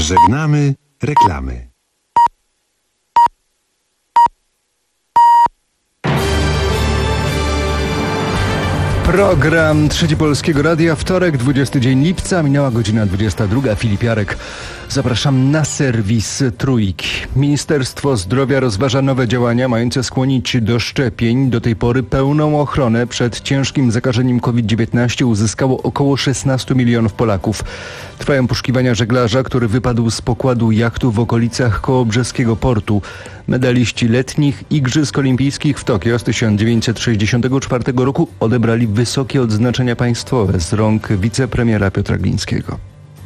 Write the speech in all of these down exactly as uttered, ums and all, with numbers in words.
Żegnamy reklamy. Program Trzeci Polskiego Radia, wtorek, dwudziesty dzień lipca, minęła godzina dwudziesta druga. Filip Jarek. Zapraszam na serwis Trójki. Ministerstwo Zdrowia rozważa nowe działania mające skłonić do szczepień. Do tej pory pełną ochronę przed ciężkim zakażeniem COVID dziewiętnaście uzyskało około szesnaście milionów Polaków. Trwają poszukiwania żeglarza, który wypadł z pokładu jachtu w okolicach kołobrzeskiego portu. Medaliści letnich Igrzysk Olimpijskich w Tokio z tysiąc dziewięćset sześćdziesiątego czwartego roku odebrali wysokie odznaczenia państwowe z rąk wicepremiera Piotra Glińskiego.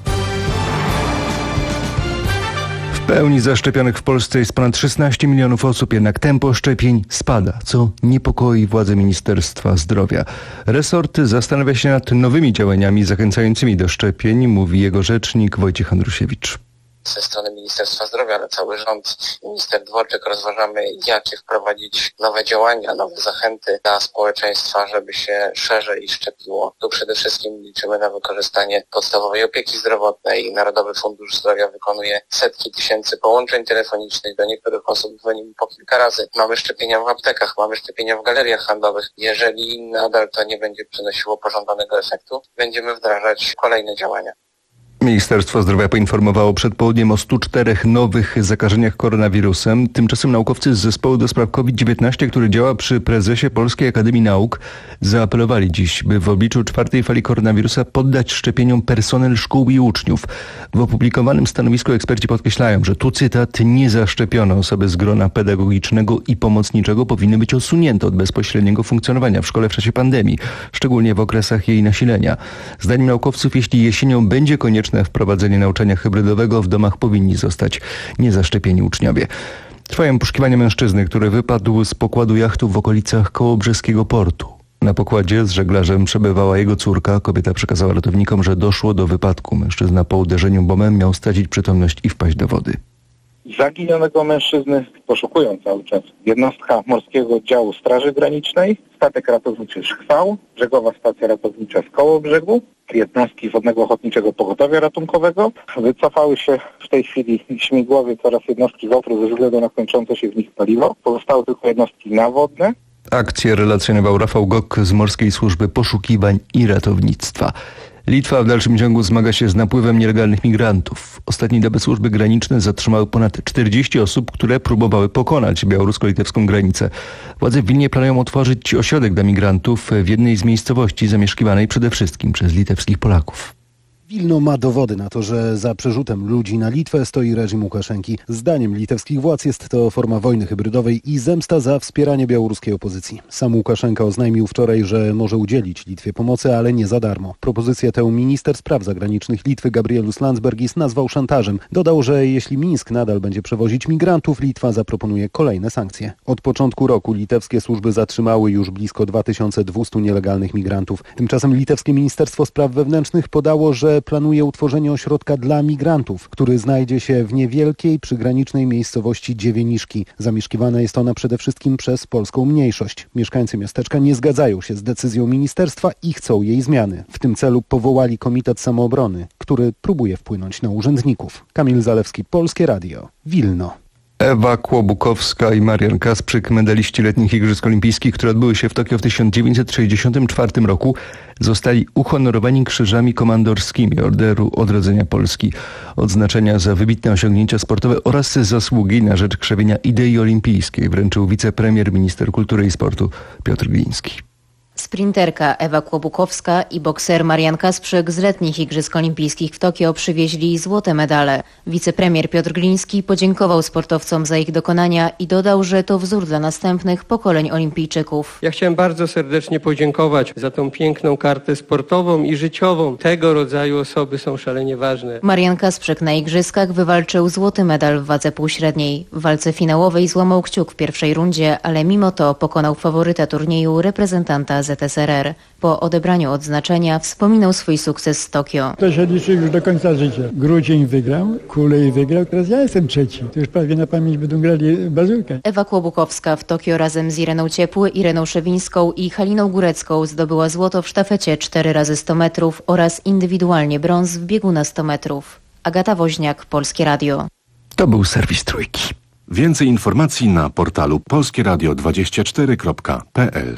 W pełni zaszczepionych w Polsce jest ponad szesnaście milionów osób, jednak tempo szczepień spada, co niepokoi władze Ministerstwa Zdrowia. Resort zastanawia się nad nowymi działaniami zachęcającymi do szczepień, mówi jego rzecznik Wojciech Andrusiewicz. Ze strony Ministerstwa Zdrowia, ale cały rząd, minister Dworczyk, rozważamy, jakie wprowadzić nowe działania, nowe zachęty dla społeczeństwa, żeby się szerzej szczepiło. Tu przede wszystkim liczymy na wykorzystanie podstawowej opieki zdrowotnej. Narodowy Fundusz Zdrowia wykonuje setki tysięcy połączeń telefonicznych, do niektórych osób dzwonimy po kilka razy. Mamy szczepienia w aptekach, mamy szczepienia w galeriach handlowych. Jeżeli nadal to nie będzie przynosiło pożądanego efektu, będziemy wdrażać kolejne działania. Ministerstwo Zdrowia poinformowało przed południem o stu czterech nowych zakażeniach koronawirusem. Tymczasem naukowcy z zespołu do spraw COVID dziewiętnaście, który działa przy prezesie Polskiej Akademii Nauk, zaapelowali dziś, by w obliczu czwartej fali koronawirusa poddać szczepieniom personel szkół i uczniów. W opublikowanym stanowisku eksperci podkreślają, że tu cytat, niezaszczepione osoby z grona pedagogicznego i pomocniczego powinny być usunięte od bezpośredniego funkcjonowania w szkole w czasie pandemii, szczególnie w okresach jej nasilenia. Zdaniem naukowców, jeśli jesienią będzie konieczne wprowadzenie nauczania hybrydowego, w domach powinni zostać niezaszczepieni uczniowie. Trwają poszukiwania mężczyzny, który wypadł z pokładu jachtu w okolicach kołobrzeskiego portu. Na pokładzie z żeglarzem przebywała jego córka. Kobieta przekazała ratownikom, że doszło do wypadku. Mężczyzna po uderzeniu bombem miał stracić przytomność i wpaść do wody. Zaginionego mężczyzny poszukują cały czas jednostka Morskiego Oddziału Straży Granicznej, statek ratowniczy Szchwał, brzegowa stacja ratownicza z Kołobrzegu, jednostki Wodnego Ochotniczego Pogotowia Ratunkowego. Wycofały się w tej chwili śmigłowiec oraz jednostki Z O P R u ze względu na kończące się w nich paliwo. Pozostały tylko jednostki nawodne. Akcję relacjonował Rafał Gok z Morskiej Służby Poszukiwań i Ratownictwa. Litwa w dalszym ciągu zmaga się z napływem nielegalnych migrantów. W ostatniej dobie służby graniczne zatrzymały ponad czterdzieści osób, które próbowały pokonać białorusko-litewską granicę. Władze w Wilnie planują otworzyć ośrodek dla migrantów w jednej z miejscowości zamieszkiwanej przede wszystkim przez litewskich Polaków. Wilno ma dowody na to, że za przerzutem ludzi na Litwę stoi reżim Łukaszenki. Zdaniem litewskich władz jest to forma wojny hybrydowej i zemsta za wspieranie białoruskiej opozycji. Sam Łukaszenka oznajmił wczoraj, że może udzielić Litwie pomocy, ale nie za darmo. Propozycję tę minister spraw zagranicznych Litwy Gabrielus Landsbergis nazwał szantażem. Dodał, że jeśli Mińsk nadal będzie przewozić migrantów, Litwa zaproponuje kolejne sankcje. Od początku roku litewskie służby zatrzymały już blisko dwa tysiące dwieście nielegalnych migrantów. Tymczasem litewskie Ministerstwo Spraw Wewnętrznych podało, że planuje utworzenie ośrodka dla migrantów, który znajdzie się w niewielkiej, przygranicznej miejscowości Dziewieniszki. Zamieszkiwana jest ona przede wszystkim przez polską mniejszość. Mieszkańcy miasteczka nie zgadzają się z decyzją ministerstwa i chcą jej zmiany. W tym celu powołali Komitet Samoobrony, który próbuje wpłynąć na urzędników. Kamil Zalewski, Polskie Radio, Wilno. Ewa Kłobukowska i Marian Kasprzyk, medaliści letnich Igrzysk Olimpijskich, które odbyły się w Tokio w tysiąc dziewięćset sześćdziesiątym czwartym roku, zostali uhonorowani krzyżami komandorskimi Orderu Odrodzenia Polski, odznaczenia za wybitne osiągnięcia sportowe oraz zasługi na rzecz krzewienia idei olimpijskiej wręczył wicepremier, minister kultury i sportu Piotr Gliński. Sprinterka Ewa Kłobukowska i bokser Marian Kasprzyk z letnich Igrzysk Olimpijskich w Tokio przywieźli złote medale. Wicepremier Piotr Gliński podziękował sportowcom za ich dokonania i dodał, że to wzór dla następnych pokoleń olimpijczyków. Ja chciałem bardzo serdecznie podziękować za tą piękną kartę sportową i życiową. Tego rodzaju osoby są szalenie ważne. Marian Kasprzyk na Igrzyskach wywalczył złoty medal w wadze półśredniej. W walce finałowej złamał kciuk w pierwszej rundzie, ale mimo to pokonał faworyta turnieju, reprezentanta Z S R R. Po odebraniu odznaczenia wspominał swój sukces z Tokio. To się liczy już do końca życia. Grudzień wygrał, Kulej wygrał, teraz ja jestem trzeci. To już prawie na pamięć będą grali bazookę. Ewa Kłobukowska w Tokio razem z Ireną Ciepły, Ireną Szewińską i Haliną Górecką zdobyła złoto w sztafecie cztery razy sto metrów oraz indywidualnie brąz w biegu na sto metrów. Agata Woźniak, Polskie Radio. To był serwis Trójki. Więcej informacji na portalu polskie radio dwadzieścia cztery kropka p l.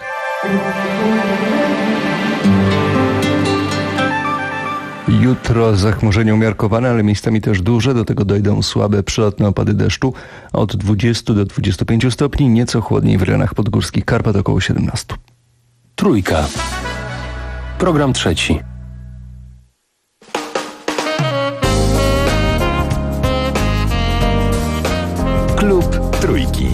Jutro zachmurzenie umiarkowane, ale miejscami też duże. Do tego dojdą słabe przelotne opady deszczu. Od dwudziestu do dwudziestu pięciu stopni, nieco chłodniej w rejonach podgórskich Karpat około siedemnastu. Trójka. Program trzeci. Klub Trójki.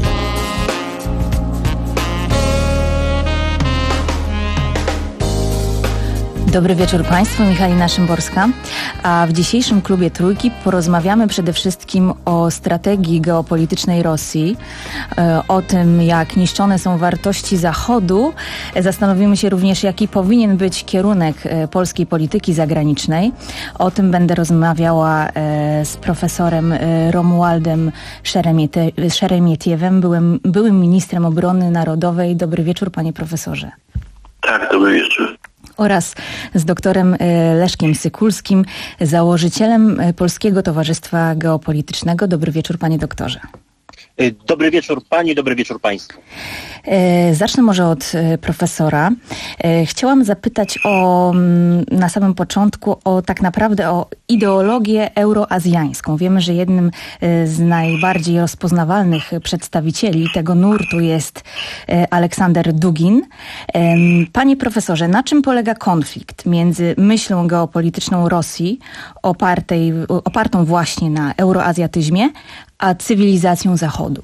Dobry wieczór Państwu, Michalina Szymborska. A w dzisiejszym klubie Trójki porozmawiamy przede wszystkim o strategii geopolitycznej Rosji, o tym, jak niszczone są wartości Zachodu. Zastanowimy się również, jaki powinien być kierunek polskiej polityki zagranicznej. O tym będę rozmawiała z profesorem Romualdem Szeremietiewem, byłym, byłym ministrem obrony narodowej. Dobry wieczór, panie profesorze. Tak, dobry wieczór. Oraz z doktorem Leszkiem Sykulskim, założycielem Polskiego Towarzystwa Geopolitycznego. Dobry wieczór, panie doktorze. Dobry wieczór pani, dobry wieczór państwu. Zacznę może od profesora. Chciałam zapytać o, na samym początku o tak naprawdę o ideologię euroazjańską. Wiemy, że jednym z najbardziej rozpoznawalnych przedstawicieli tego nurtu jest Aleksander Dugin. Panie profesorze, na czym polega konflikt między myślą geopolityczną Rosji, opartej, opartą właśnie na euroazjatyzmie, a cywilizacją Zachodu?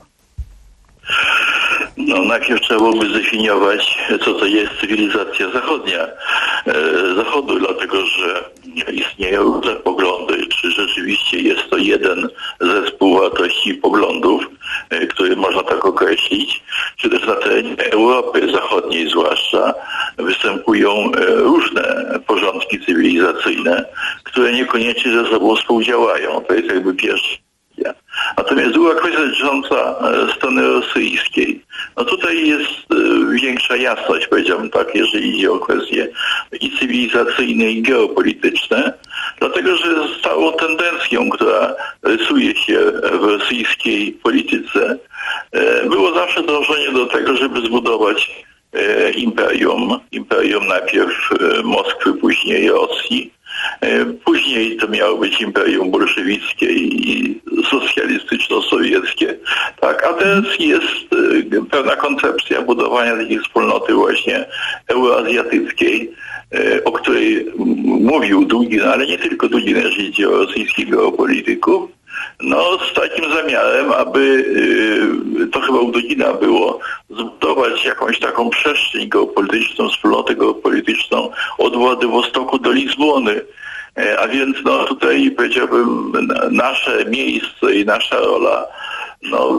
No najpierw trzeba byłoby zdefiniować, co to jest cywilizacja zachodnia, e, Zachodu, dlatego że istnieją różne poglądy, czy rzeczywiście jest to jeden zespół wartości i poglądów, e, który można tak określić, czy też na terenie Europy Zachodniej zwłaszcza występują e, różne porządki cywilizacyjne, które niekoniecznie ze sobą współdziałają. To jest jakby pierwszy. Natomiast druga kwestia dotycząca strony rosyjskiej. No tutaj jest większa jasność, powiedziałbym tak, jeżeli idzie o kwestie i cywilizacyjne, i geopolityczne, dlatego że stałą tendencją, która rysuje się w rosyjskiej polityce, było zawsze dążenie do tego, żeby zbudować imperium. Imperium najpierw Moskwy, później Rosji. Później to miało być imperium bolszewickie i socjalistyczno-sowieckie. Tak, a teraz jest pewna koncepcja budowania takiej wspólnoty właśnie euroazjatyckiej, o której mówił Dugin, ale nie tylko Dugin, jeżeli idzie o rosyjskich geopolityków. No z takim zamiarem, aby to chyba u Dugina było, zbudować jakąś taką przestrzeń geopolityczną, wspólnotę geopolityczną od Władywostoku do Lizbony. A więc no tutaj powiedziałbym nasze miejsce i nasza rola, no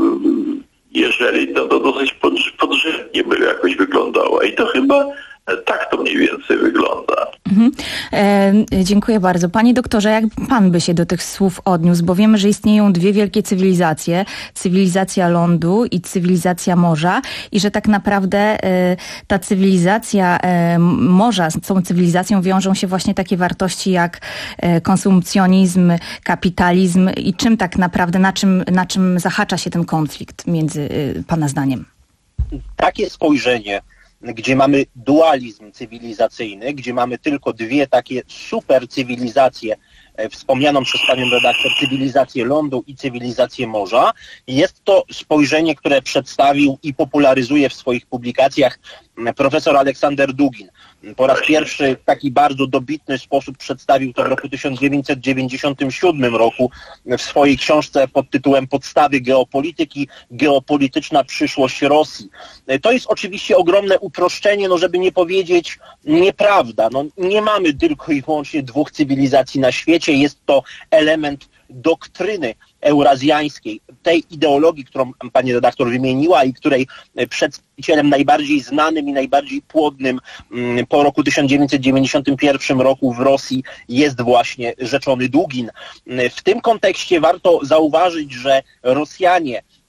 jeżeli to, to dosyć podrzędnie by jakoś wyglądała i to chyba tak to mniej więcej wygląda. Mhm. E, dziękuję bardzo. Panie doktorze, jak pan by się do tych słów odniósł? Bo wiemy, że istnieją dwie wielkie cywilizacje. Cywilizacja lądu i cywilizacja morza. I że tak naprawdę e, ta cywilizacja e, morza, z tą cywilizacją wiążą się właśnie takie wartości jak e, konsumpcjonizm, kapitalizm. I czym tak naprawdę, na czym, na czym zahacza się ten konflikt między e, pana zdaniem? Takie spojrzenie, gdzie mamy dualizm cywilizacyjny, gdzie mamy tylko dwie takie super cywilizacje, wspomnianą przez panią redaktor cywilizację lądu i cywilizację morza. Jest to spojrzenie, które przedstawił i popularyzuje w swoich publikacjach profesor Aleksander Dugin. Po raz pierwszy w taki bardzo dobitny sposób przedstawił to w roku tysiąc dziewięćset dziewięćdziesiątym siódmym roku w swojej książce pod tytułem Podstawy geopolityki, geopolityczna przyszłość Rosji. To jest oczywiście ogromne uproszczenie, no żeby nie powiedzieć nieprawda. No, nie mamy tylko i wyłącznie dwóch cywilizacji na świecie. Jest to element doktryny eurazjańskiej, tej ideologii, którą pani redaktor wymieniła i której przedstawicielem najbardziej znanym i najbardziej płodnym po roku tysiąc dziewięćset dziewięćdziesiątym pierwszym roku w Rosji jest właśnie rzeczony Dugin. W tym kontekście warto zauważyć, że Rosjanie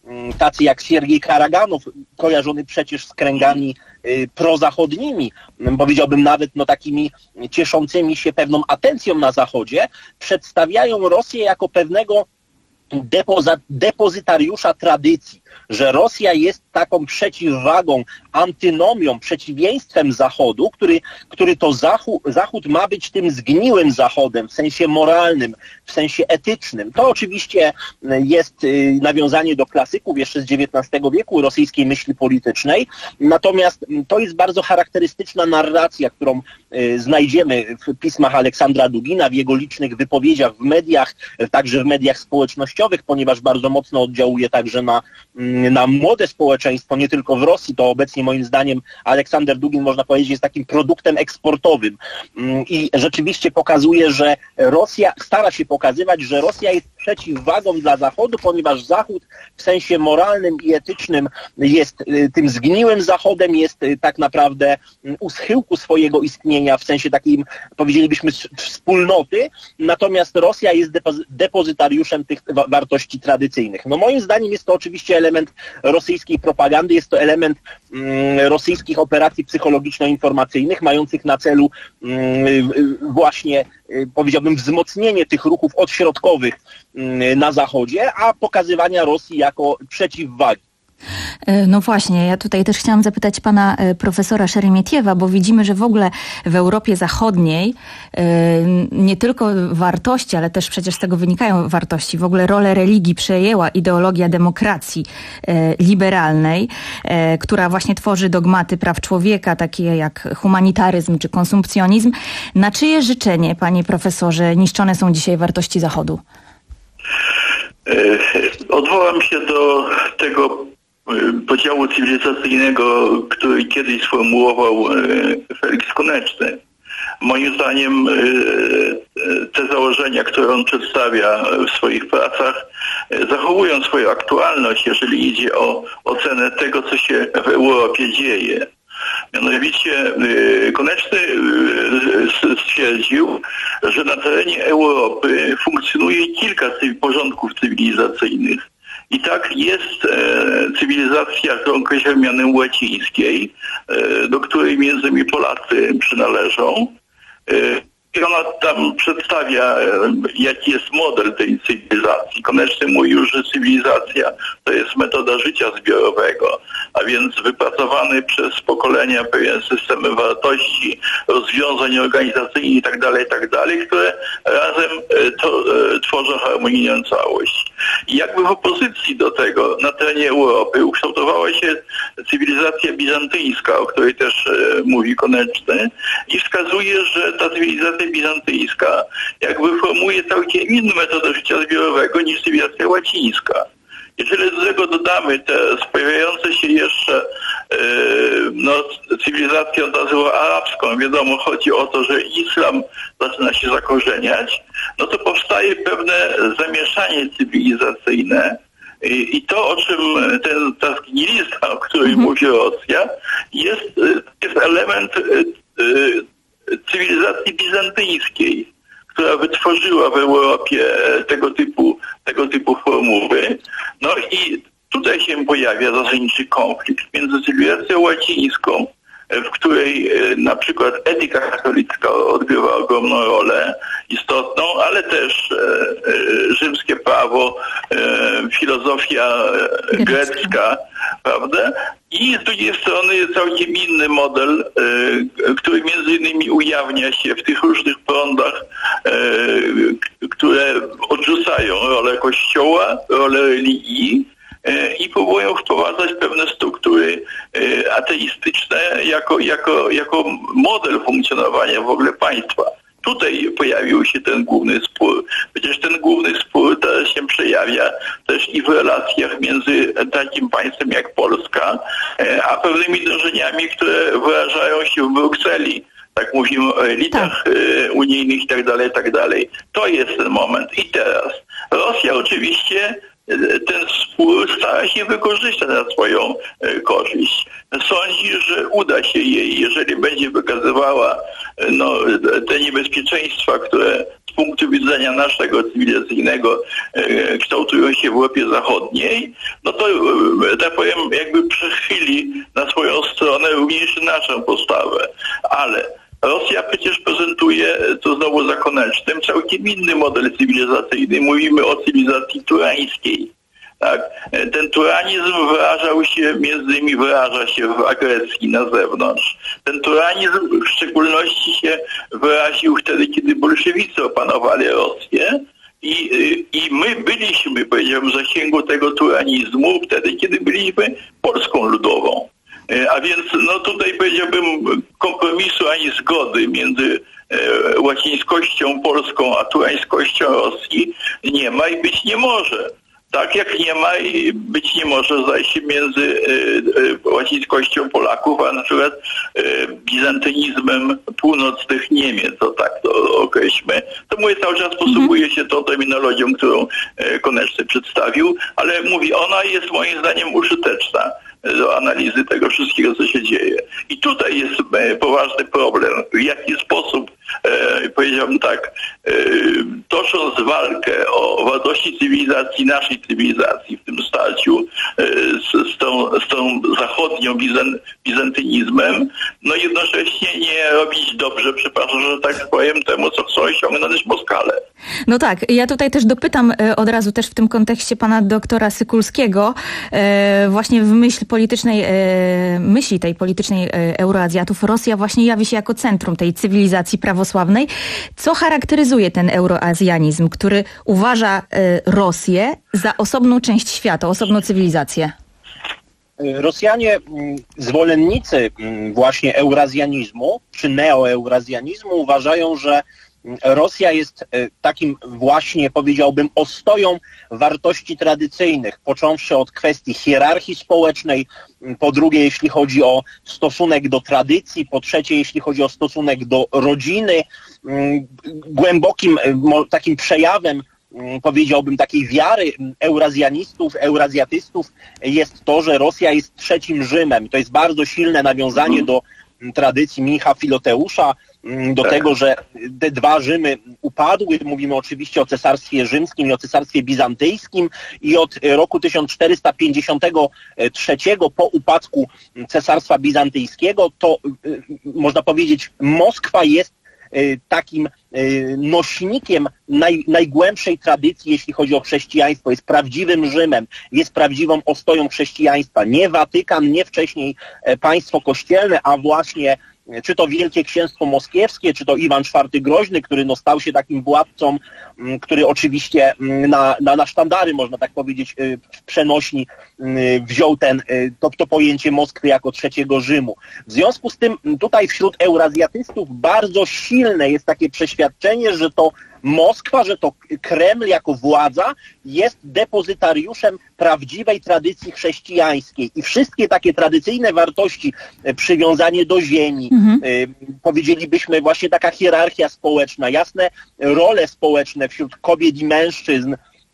tacy jak Siergiej Karaganow, kojarzony przecież z kręgami prozachodnimi, powiedziałbym nawet no, takimi cieszącymi się pewną atencją na Zachodzie, przedstawiają Rosję jako pewnego depoza- depozytariusza tradycji, że Rosja jest taką przeciwwagą, antynomią, przeciwieństwem Zachodu, który, który to Zachód, Zachód ma być tym zgniłym Zachodem w sensie moralnym, w sensie etycznym. To oczywiście jest nawiązanie do klasyków jeszcze z dziewiętnastego wieku rosyjskiej myśli politycznej, natomiast to jest bardzo charakterystyczna narracja, którą znajdziemy w pismach Aleksandra Dugina, w jego licznych wypowiedziach w mediach, także w mediach społecznościowych, ponieważ bardzo mocno oddziałuje także na na młode społeczeństwo, nie tylko w Rosji, to obecnie moim zdaniem Aleksander Dugin, można powiedzieć, jest takim produktem eksportowym i rzeczywiście pokazuje, że Rosja, stara się pokazywać, że Rosja jest przeciwwagą dla Zachodu, ponieważ Zachód w sensie moralnym i etycznym jest tym zgniłym Zachodem, jest tak naprawdę u schyłku swojego istnienia, w sensie takim, powiedzielibyśmy, wspólnoty, natomiast Rosja jest depozytariuszem tych wartości tradycyjnych. No moim zdaniem jest to oczywiście element rosyjskiej propagandy, jest to element mm, rosyjskich operacji psychologiczno-informacyjnych mających na celu mm, właśnie, y, powiedziałbym, wzmocnienie tych ruchów odśrodkowych y, na Zachodzie, a pokazywania Rosji jako przeciwwagi. No właśnie, ja tutaj też chciałam zapytać pana profesora Szeremietiewa, bo widzimy, że w ogóle w Europie Zachodniej nie tylko wartości, ale też przecież z tego wynikają wartości. W ogóle rolę religii przejęła ideologia demokracji liberalnej, która właśnie tworzy dogmaty praw człowieka, takie jak humanitaryzm czy konsumpcjonizm. Na czyje życzenie, panie profesorze, niszczone są dzisiaj wartości Zachodu? Odwołam się do tego podziału cywilizacyjnego, który kiedyś sformułował Felix Koneczny. Moim zdaniem te założenia, które on przedstawia w swoich pracach, zachowują swoją aktualność, jeżeli idzie o ocenę tego, co się w Europie dzieje. Mianowicie Koneczny stwierdził, że na terenie Europy funkcjonuje kilka porządków cywilizacyjnych. I tak jest e, cywilizacja, którą określam mianem łacińskiej, e, do której między innymi Polacy przynależą. E, I ona tam przedstawia, e, jaki jest model tej cywilizacji. Koneczny mówił, że cywilizacja to jest metoda życia zbiorowego, a więc wypracowany przez pokolenia pewien system wartości, rozwiązań organizacyjnych itd., itd., które razem e, to, e, tworzą harmonijną całość. I jakby w opozycji do tego na terenie Europy ukształtowała się cywilizacja bizantyjska, o której też e, mówi Koneczny, i wskazuje, że ta cywilizacja bizantyjska jakby formuje całkiem inną metodę życia zbiorowego niż cywilizacja łacińska. Jeżeli do tego dodamy te pojawiające się jeszcze e, no, cywilizację od razu arabską, wiadomo, chodzi o to, że islam zaczyna się zakorzeniać, no to powstaje pewne zamieszanie cywilizacyjne i, i to, o czym ten, ta zgnilizna, o której mhm. mówi Rosja, jest, jest element e, e, cywilizacji bizantyjskiej, która wytworzyła w Europie tego typu, tego typu formuły. No i tutaj się pojawia zasadniczy konflikt między cywilizacją łacińską, w której na przykład etyka katolicka odgrywa ogromną rolę istotną, ale też rzymskie prawo, filozofia grecka, prawda? I z drugiej strony całkiem inny model, który między innymi ujawnia się w tych różnych prądach, które odrzucają rolę Kościoła, rolę religii i próbują wprowadzać pewne struktury ateistyczne jako, jako, jako model funkcjonowania w ogóle państwa. Tutaj pojawił się ten główny spór. Przecież ten główny spór teraz się przejawia też i w relacjach między takim państwem jak Polska, a pewnymi dążeniami, które wyrażają się w Brukseli. Tak mówimy o elitach tak. unijnych i tak dalej, i tak dalej. To jest ten moment. I teraz Rosja oczywiście ten spór stara się wykorzystać na swoją korzyść. Sądzi, że uda się jej, jeżeli będzie wykazywała no, te niebezpieczeństwa, które punktu widzenia naszego cywilizacyjnego e, kształtują się w Europie Zachodniej, no to, e, tak powiem, jakby przechyli na swoją stronę również naszą postawę. Ale Rosja przecież prezentuje, to znowu za Konecznym, całkiem inny model cywilizacyjny. Mówimy o cywilizacji turańskiej. Tak? Ten turanizm wyrażał się, między innymi wyraża się w agresji na zewnątrz. Ten turanizm w szczególności się wyraził wtedy, kiedy bolszewicy opanowali Rosję. I, I my byliśmy, powiedziałbym, w zasięgu tego turanizmu wtedy, kiedy byliśmy Polską Ludową. A więc no tutaj powiedziałbym kompromisu ani zgody między e, łacińskością polską a turańskością Rosji nie ma i być nie może. Tak jak nie ma i być nie może, zdaje się, między e, e, łacińskością Polaków, a na przykład e, bizantynizmem północnych Niemiec, to tak to określmy. To mówię, cały czas posługuje się tą terminologią, którą e, Koneczny przedstawił, ale mówi, ona jest moim zdaniem użyteczna do analizy tego wszystkiego, co się dzieje. I tutaj jest e, poważny problem. W jaki sposób, e, powiedziałbym tak, e, tocząc walkę o wartości cywilizacji, naszej cywilizacji w tym starciu e, z, z, tą, z tą zachodnią bizan, bizantynizmem, no jednocześnie nie robić dobrze, przepraszam, że tak powiem, temu, co chcą osiągnąć Moskale. No tak, ja tutaj też dopytam e, od razu też w tym kontekście pana doktora Sykulskiego, e, właśnie w myśl politycznej, e, myśli tej politycznej e, euroazjatów, Rosja właśnie jawi się jako centrum tej cywilizacji prawosławnej. Co charakteryzuje ten euroazjanizm, który uważa e, Rosję za osobną część świata, osobną cywilizację? Rosjanie, zwolennicy właśnie eurazjanizmu, czy neoeurazjanizmu uważają, że Rosja jest takim właśnie, powiedziałbym, ostoją wartości tradycyjnych, począwszy od kwestii hierarchii społecznej, po drugie, jeśli chodzi o stosunek do tradycji, po trzecie, jeśli chodzi o stosunek do rodziny. Głębokim takim przejawem, powiedziałbym, takiej wiary eurazjanistów, eurazjatystów jest to, że Rosja jest trzecim Rzymem. To jest bardzo silne nawiązanie do tradycji Mnicha Filoteusza, do tak. tego, że te dwa Rzymy upadły. Mówimy oczywiście o Cesarstwie Rzymskim i o Cesarstwie Bizantyjskim i od roku tysiąc czterysta pięćdziesiątego trzeciego po upadku Cesarstwa Bizantyjskiego to można powiedzieć, Moskwa jest takim nośnikiem naj, najgłębszej tradycji, jeśli chodzi o chrześcijaństwo. Jest prawdziwym Rzymem, jest prawdziwą ostoją chrześcijaństwa. Nie Watykan, nie wcześniej państwo kościelne, a właśnie czy to Wielkie Księstwo Moskiewskie, czy to Iwan czwarty Groźny, który no, stał się takim władcą, który oczywiście na, na, na sztandary, można tak powiedzieć, w przenośni wziął ten, to, to pojęcie Moskwy jako trzeciego Rzymu. W związku z tym tutaj wśród eurazjatystów bardzo silne jest takie przeświadczenie, że to Moskwa, że to Kreml jako władza jest depozytariuszem prawdziwej tradycji chrześcijańskiej i wszystkie takie tradycyjne wartości, przywiązanie do ziemi, mhm. y, powiedzielibyśmy właśnie taka hierarchia społeczna, jasne role społeczne wśród kobiet i mężczyzn,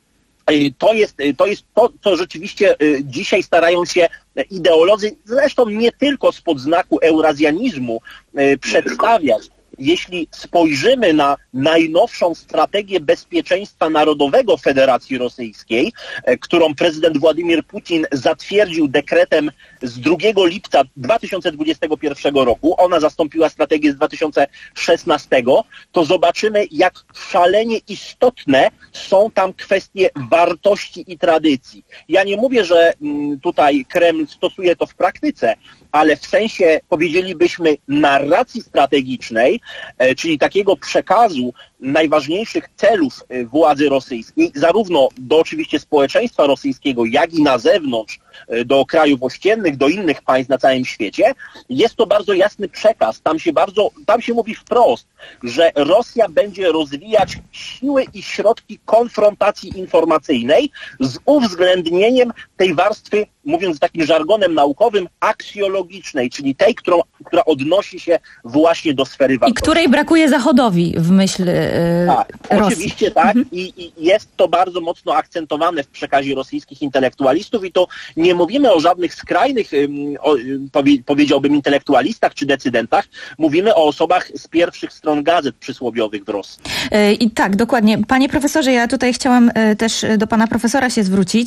y, to jest, to jest to, co rzeczywiście y, dzisiaj starają się ideolodzy, zresztą nie tylko spod znaku eurazjanizmu, y, przedstawiać. Jeśli spojrzymy na najnowszą strategię bezpieczeństwa narodowego Federacji Rosyjskiej, którą prezydent Władimir Putin zatwierdził dekretem z drugiego lipca dwa tysiące dwudziestego pierwszego roku, ona zastąpiła strategię z dwa tysiące szesnastego, to zobaczymy, jak szalenie istotne są tam kwestie wartości i tradycji. Ja nie mówię, że tutaj Kreml stosuje to w praktyce, ale w sensie, powiedzielibyśmy, narracji strategicznej, czyli takiego przekazu najważniejszych celów władzy rosyjskiej, zarówno do oczywiście społeczeństwa rosyjskiego, jak i na zewnątrz, do krajów ościennych, do innych państw na całym świecie, jest to bardzo jasny przekaz. Tam się bardzo, tam się mówi wprost, że Rosja będzie rozwijać siły i środki konfrontacji informacyjnej z uwzględnieniem tej warstwy, mówiąc takim żargonem naukowym, aksjologicznej, czyli tej, którą, która odnosi się właśnie do sfery wartości. I której brakuje Zachodowi w myśl tak, Rosji. Oczywiście tak mhm. I, i jest to bardzo mocno akcentowane w przekazie rosyjskich intelektualistów i to nie mówimy o żadnych skrajnych, o, powie, powiedziałbym, intelektualistach czy decydentach, mówimy o osobach z pierwszych stron gazet przysłowiowych w Rosji. I tak, dokładnie. Panie profesorze, ja tutaj chciałam też do pana profesora się zwrócić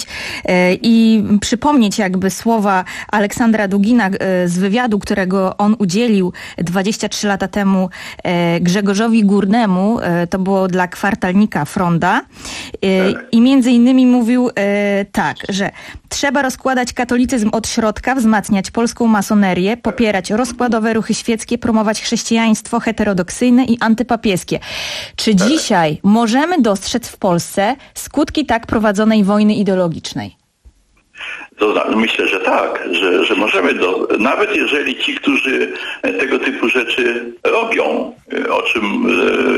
i przypomnieć jakby słowa Aleksandra Dugina z wywiadu, którego on udzielił dwadzieścia trzy lata temu Grzegorzowi Górnemu, to było dla kwartalnika Fronda i między innymi mówił tak, że trzeba rozkładać katolicyzm od środka, wzmacniać polską masonerię, popierać rozkładowe ruchy świeckie, promować chrześcijaństwo heterodoksyjne i antypapieskie. Czy dzisiaj możemy dostrzec w Polsce skutki tak prowadzonej wojny ideologicznej? To myślę, że tak, że, że możemy, do, nawet jeżeli ci, którzy tego typu rzeczy robią, o czym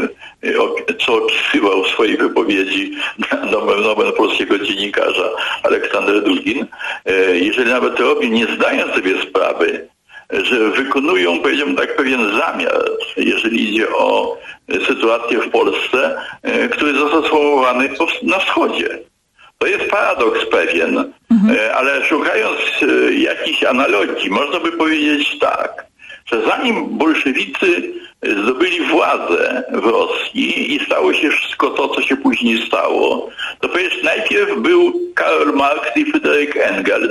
o, co opisywał w swojej wypowiedzi nomen omen polskiego dziennikarza Aleksander Dugin, jeżeli nawet to robią, nie zdają sobie sprawy, że wykonują, powiedziałbym tak, pewien zamiar, jeżeli idzie o sytuację w Polsce, który został sformułowany na wschodzie. To jest paradoks pewien, mhm. ale szukając jakichś analogii, można by powiedzieć tak, że zanim bolszewicy zdobyli władzę w Rosji i stało się wszystko to, co się później stało, to przecież najpierw był Karl Marx i Friedrich Engels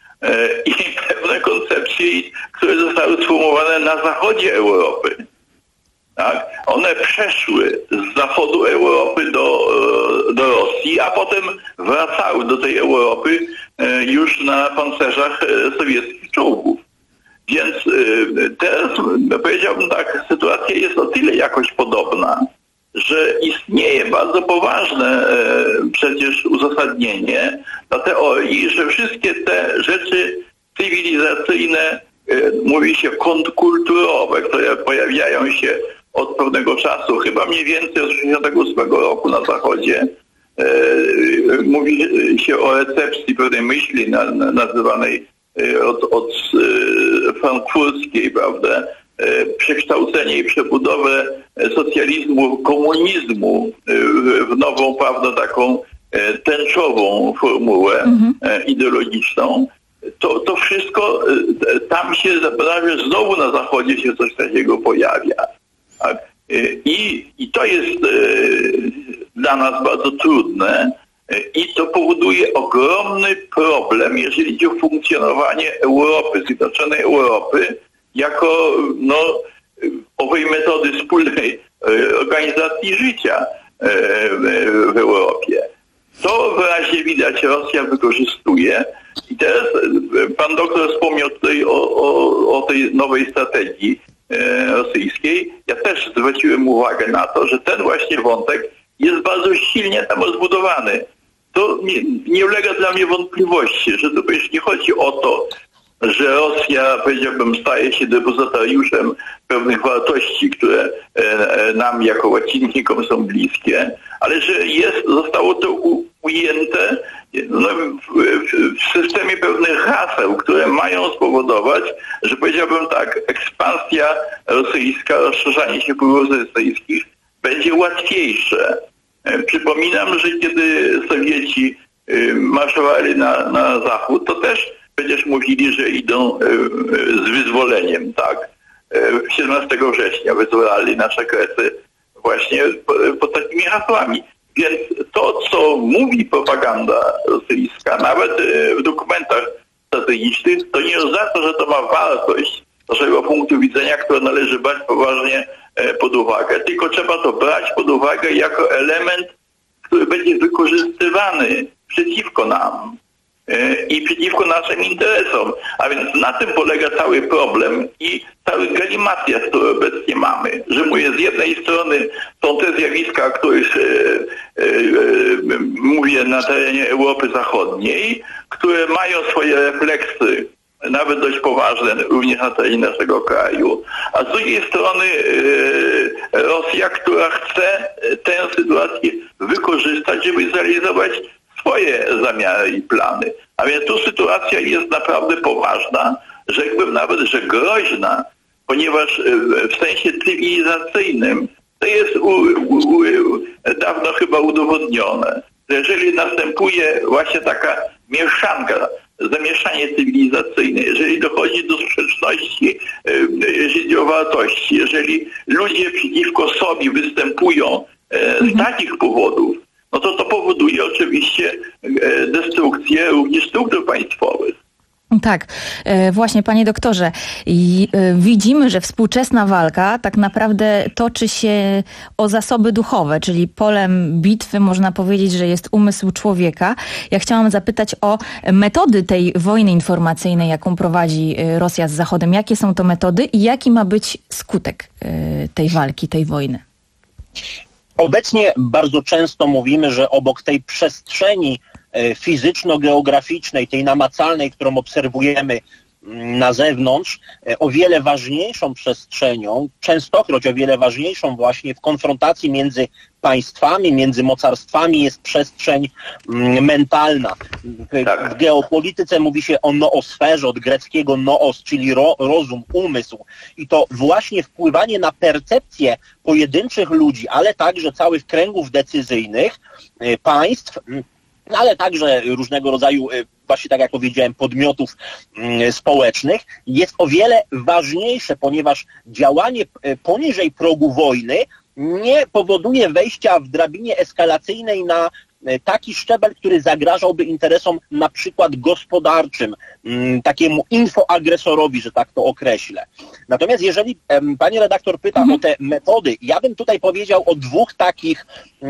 i pewne koncepcje, które zostały sformułowane na zachodzie Europy. Tak? One przeszły z zachodu Europy do, do Rosji, a potem wracały do tej Europy już na pancerzach sowieckich czołgów. Więc teraz, powiedziałbym tak, sytuacja jest o tyle jakoś podobna, że istnieje bardzo poważne przecież uzasadnienie dla teorii, że wszystkie te rzeczy cywilizacyjne, mówi się kontrkulturowe, które pojawiają się od pewnego czasu, chyba mniej więcej od sześćdziesiątego ósmego roku na Zachodzie, e, mówi się o recepcji pewnej myśli na, na, nazywanej e, od, od e, frankfurskiej, prawda, e, przekształcenie i przebudowę socjalizmu, komunizmu e, w nową, prawda, taką e, tęczową formułę mhm. e, ideologiczną. To, to wszystko e, tam się prawie znowu na Zachodzie się coś takiego pojawia. Tak. I, I to jest e, dla nas bardzo trudne e, i to powoduje ogromny problem, jeżeli idzie o funkcjonowanie Europy, Zjednoczonej Europy, jako no, owej metody wspólnej e, organizacji życia e, w Europie. To wyraźnie widać, Rosja wykorzystuje. I teraz pan doktor wspomniał tutaj o, o, o tej nowej strategii rosyjskiej. Ja też zwróciłem uwagę na to, że ten właśnie wątek jest bardzo silnie tam rozbudowany. To nie, nie ulega dla mnie wątpliwości, że to przecież nie chodzi o to, że Rosja, powiedziałbym, staje się depozytariuszem pewnych wartości, które nam jako łacinnikom są bliskie, ale że jest, zostało to u, ujęte no, w, w systemie pewnych haseł, które mają spowodować, że powiedziałbym tak, ekspansja rosyjska, rozszerzanie się wpływów rosyjskich będzie łatwiejsze. Przypominam, że kiedy Sowieci marszowali na, na zachód, to też przecież mówili, że idą z wyzwoleniem, tak. siedemnastego września wyzwalali nasze Kresy właśnie pod takimi hasłami. Więc to, co mówi propaganda rosyjska, nawet w dokumentach strategicznych, to nie oznacza, że to ma wartość z naszego punktu widzenia, które należy brać poważnie pod uwagę, tylko trzeba to brać pod uwagę jako element, który będzie wykorzystywany przeciwko nam i przeciwko naszym interesom. A więc na tym polega cały problem i cały galimatias, który obecnie mamy. Że mówię, z jednej strony są te zjawiska, o których e, e, e, mówię na terenie Europy Zachodniej, które mają swoje refleksy, nawet dość poważne, również na terenie naszego kraju. A z drugiej strony e, Rosja, która chce tę sytuację wykorzystać, żeby zrealizować swoje zamiary i plany. A więc tu sytuacja jest naprawdę poważna, rzekłbym nawet, że groźna, ponieważ w sensie cywilizacyjnym To jest u, u, u, dawno chyba udowodnione. Jeżeli następuje właśnie taka mieszanka, zamieszanie cywilizacyjne, jeżeli dochodzi do sprzeczności e, życiowatości, jeżeli ludzie przeciwko sobie występują e, z takich powodów, no to to powoduje oczywiście e, destrukcję również struktur państwowych. Tak, właśnie panie doktorze, i widzimy, że współczesna walka tak naprawdę toczy się o zasoby duchowe, czyli polem bitwy można powiedzieć, że jest umysł człowieka. Ja chciałam zapytać o metody tej wojny informacyjnej, jaką prowadzi Rosja z Zachodem. Jakie są to metody i jaki ma być skutek tej walki, tej wojny? Obecnie bardzo często mówimy, że obok tej przestrzeni fizyczno-geograficznej, tej namacalnej, którą obserwujemy na zewnątrz, o wiele ważniejszą przestrzenią, częstokroć o wiele ważniejszą właśnie w konfrontacji między państwami, między mocarstwami jest przestrzeń mentalna. W, w geopolityce mówi się o noosferze, od greckiego noos, czyli ro, rozum, umysł. I to właśnie wpływanie na percepcję pojedynczych ludzi, ale także całych kręgów decyzyjnych państw, ale także różnego rodzaju, właśnie tak jak powiedziałem, podmiotów społecznych, jest o wiele ważniejsze, ponieważ działanie poniżej progu wojny nie powoduje wejścia w drabinie eskalacyjnej na taki szczebel, który zagrażałby interesom na przykład gospodarczym, takiemu infoagresorowi, że tak to określę. Natomiast jeżeli pani redaktor pyta mhm. o te metody, ja bym tutaj powiedział o dwóch takich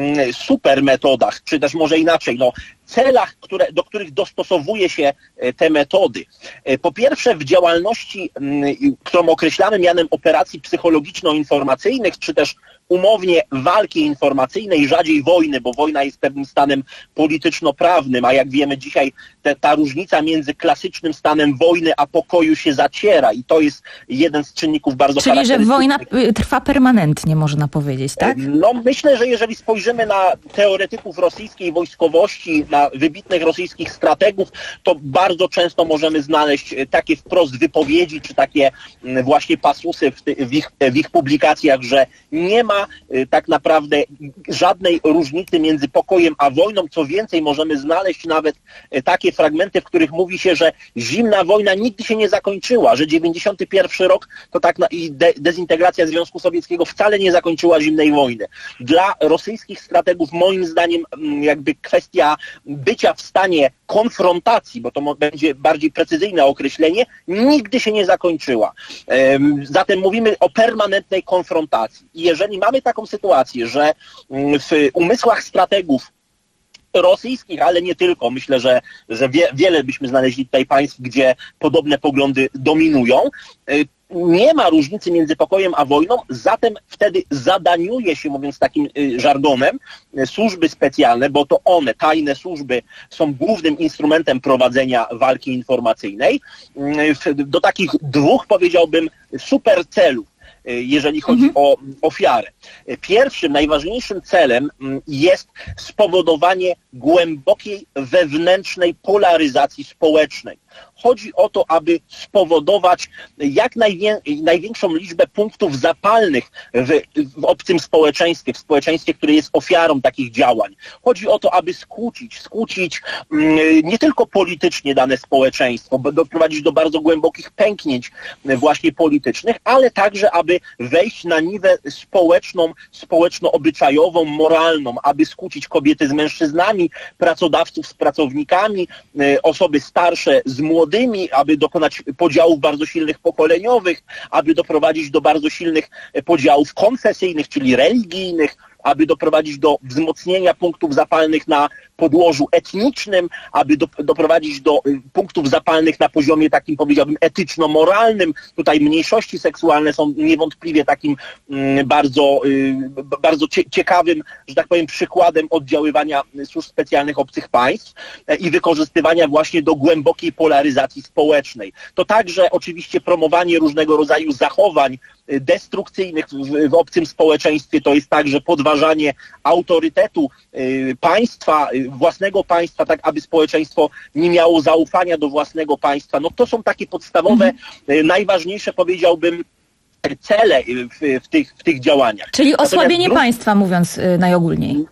super metodach, czy też może inaczej, no celach, które, do których dostosowuje się te metody. Po pierwsze w działalności, którą określamy mianem operacji psychologiczno-informacyjnych, czy też umownie walki informacyjnej, rzadziej wojny, bo wojna jest pewnym stanem polityczno-prawnym, a jak wiemy dzisiaj te, ta różnica między klasycznym stanem wojny a pokoju się zaciera i to jest jeden z czynników bardzo Czyli, że wojna charakterystycznych. trwa permanentnie, można powiedzieć, tak? No myślę, że jeżeli spojrzymy na teoretyków rosyjskiej wojskowości, na wybitnych rosyjskich strategów, to bardzo często możemy znaleźć takie wprost wypowiedzi, czy takie właśnie pasusy w, ty, w, ich, w ich publikacjach, że nie ma tak naprawdę żadnej różnicy między pokojem a wojną. Co więcej, możemy znaleźć nawet takie fragmenty, w których mówi się, że zimna wojna nigdy się nie zakończyła, że dziewięćdziesiąty pierwszy rok to tak na, i de, dezintegracja Związku Sowieckiego wcale nie zakończyła zimnej wojny. Dla rosyjskich strategów moim zdaniem jakby kwestia bycia w stanie konfrontacji, bo to będzie bardziej precyzyjne określenie, nigdy się nie zakończyła. Zatem mówimy o permanentnej konfrontacji. I jeżeli mamy taką sytuację, że w umysłach strategów rosyjskich, ale nie tylko, myślę, że, że wie, wiele byśmy znaleźli tutaj państw, gdzie podobne poglądy dominują, nie ma różnicy między pokojem a wojną, zatem wtedy zadaniuje się, mówiąc takim żargonem, służby specjalne, bo to one, tajne służby, są głównym instrumentem prowadzenia walki informacyjnej, do takich dwóch, powiedziałbym, super celów, jeżeli chodzi mhm. o ofiarę. Pierwszym, najważniejszym celem jest spowodowanie głębokiej wewnętrznej polaryzacji społecznej. Chodzi o to, aby spowodować jak najwię- największą liczbę punktów zapalnych w, w obcym społeczeństwie, w społeczeństwie, które jest ofiarą takich działań. Chodzi o to, aby skłócić, skłócić mm, nie tylko politycznie dane społeczeństwo, by doprowadzić do bardzo głębokich pęknięć właśnie politycznych, ale także, aby wejść na niwę społeczną, społeczno-obyczajową, moralną, aby skłócić kobiety z mężczyznami, pracodawców z pracownikami, osoby starsze z młodymi, aby dokonać podziałów bardzo silnych pokoleniowych, aby doprowadzić do bardzo silnych podziałów konfesyjnych, czyli religijnych, aby doprowadzić do wzmocnienia punktów zapalnych na podłożu etnicznym, aby do, doprowadzić do y, punktów zapalnych na poziomie takim, powiedziałbym, etyczno-moralnym. Tutaj mniejszości seksualne są niewątpliwie takim y, bardzo, y, bardzo cie, ciekawym, że tak powiem, przykładem oddziaływania służb specjalnych obcych państw y, i wykorzystywania właśnie do głębokiej polaryzacji społecznej. To także oczywiście promowanie różnego rodzaju zachowań y, destrukcyjnych w, w obcym społeczeństwie, to jest także podważanie autorytetu y, państwa, y, własnego państwa, tak aby społeczeństwo nie miało zaufania do własnego państwa. No to są takie podstawowe, mhm. najważniejsze, powiedziałbym, cele w, w, tych, w tych działaniach. Czyli osłabienie Natomiast, państwa, mówiąc najogólniej.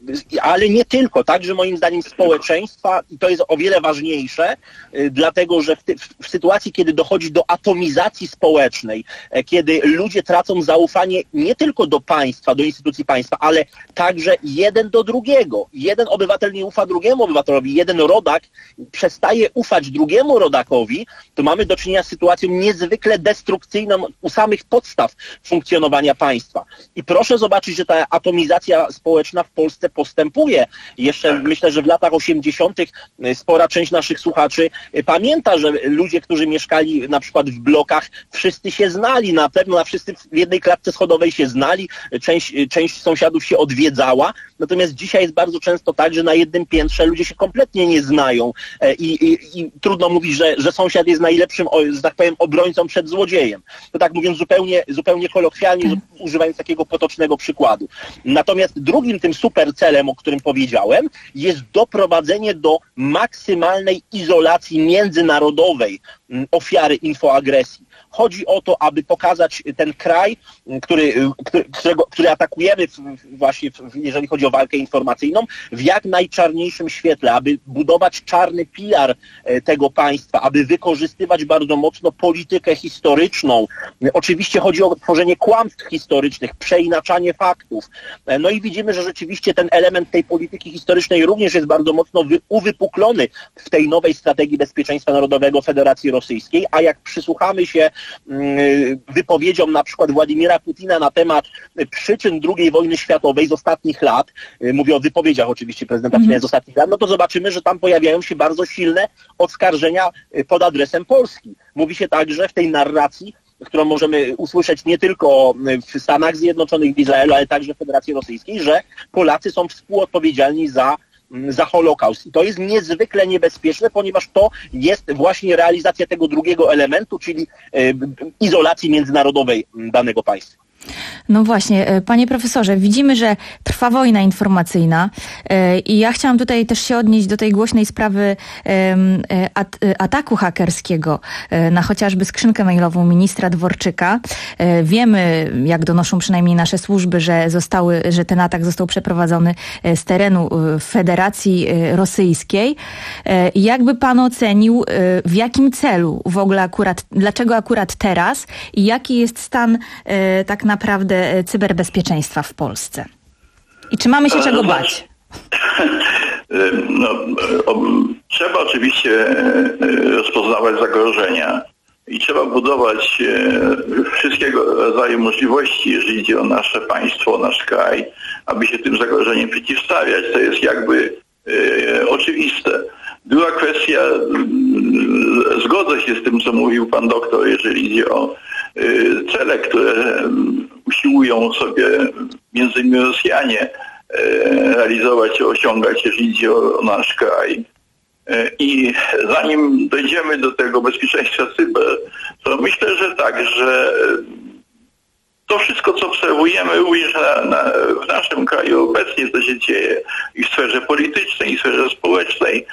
Ale nie tylko, także moim zdaniem społeczeństwa, i to jest o wiele ważniejsze, dlatego że w, ty, w sytuacji, kiedy dochodzi do atomizacji społecznej, kiedy ludzie tracą zaufanie nie tylko do państwa, do instytucji państwa, ale także jeden do drugiego. Jeden obywatel nie ufa drugiemu obywatelowi, jeden rodak przestaje ufać drugiemu rodakowi, to mamy do czynienia z sytuacją niezwykle destrukcyjną u samych podstaw funkcjonowania państwa. I proszę zobaczyć, że ta atomizacja społeczna w Polsce postępuje. Jeszcze myślę, że w latach osiemdziesiątych spora część naszych słuchaczy pamięta, że ludzie, którzy mieszkali na przykład w blokach, wszyscy się znali, na pewno na wszyscy w jednej klatce schodowej się znali, część, część sąsiadów się odwiedzała, natomiast dzisiaj jest bardzo często tak, że na jednym piętrze ludzie się kompletnie nie znają i, i, i trudno mówić, że, że sąsiad jest najlepszym, że tak powiem, obrońcą przed złodziejem. To tak mówiąc zupełnie, zupełnie kolokwialnie, hmm. używając takiego potocznego przykładu. Natomiast drugim tym super celem, o którym powiedziałem, jest doprowadzenie do maksymalnej izolacji międzynarodowej ofiary infoagresji. Chodzi o to, aby pokazać ten kraj, który, którego, który atakujemy w, właśnie, w, jeżeli chodzi o walkę informacyjną, w jak najczarniejszym świetle, aby budować czarny P R tego państwa, aby wykorzystywać bardzo mocno politykę historyczną. Oczywiście chodzi o tworzenie kłamstw historycznych, przeinaczanie faktów. No i widzimy, że rzeczywiście ten element tej polityki historycznej również jest bardzo mocno wy, uwypuklony w tej nowej strategii bezpieczeństwa narodowego Federacji Rosyjskiej, a jak przysłuchamy się wypowiedziom na przykład Władimira Putina na temat przyczyn drugiej wojny światowej z ostatnich lat, mówię o wypowiedziach oczywiście prezydenta Putina z ostatnich lat, no to zobaczymy, że tam pojawiają się bardzo silne oskarżenia pod adresem Polski. Mówi się także w tej narracji, którą możemy usłyszeć nie tylko w Stanach Zjednoczonych, w Izraelu, ale także w Federacji Rosyjskiej, że Polacy są współodpowiedzialni za za Holokaust. I to jest niezwykle niebezpieczne, ponieważ to jest właśnie realizacja tego drugiego elementu, czyli izolacji międzynarodowej danego państwa. No właśnie, panie profesorze, widzimy, że trwa wojna informacyjna i ja chciałam tutaj też się odnieść do tej głośnej sprawy ataku hakerskiego na chociażby skrzynkę mailową ministra Dworczyka. Wiemy, jak donoszą przynajmniej nasze służby, że zostały, że ten atak został przeprowadzony z terenu Federacji Rosyjskiej. Jakby pan ocenił, w jakim celu w ogóle akurat, dlaczego akurat teraz i jaki jest stan tak naprawdę cyberbezpieczeństwa w Polsce? I czy mamy się czego bać? No, o, trzeba oczywiście rozpoznawać zagrożenia i trzeba budować wszystkiego rodzaju możliwości, jeżeli idzie o nasze państwo, o nasz kraj, aby się tym zagrożeniem przeciwstawiać. To jest jakby e, oczywiste. Druga kwestia, zgodzę się z tym, co mówił pan doktor, jeżeli idzie o cele, które usiłują sobie między innymi Rosjanie realizować czy osiągać, jeżeli idzie o nasz kraj. I zanim dojdziemy do tego bezpieczeństwa cyber, to myślę, że tak, że to wszystko, co obserwujemy również na, na, w naszym kraju obecnie, co się dzieje i w sferze politycznej, i w sferze społecznej,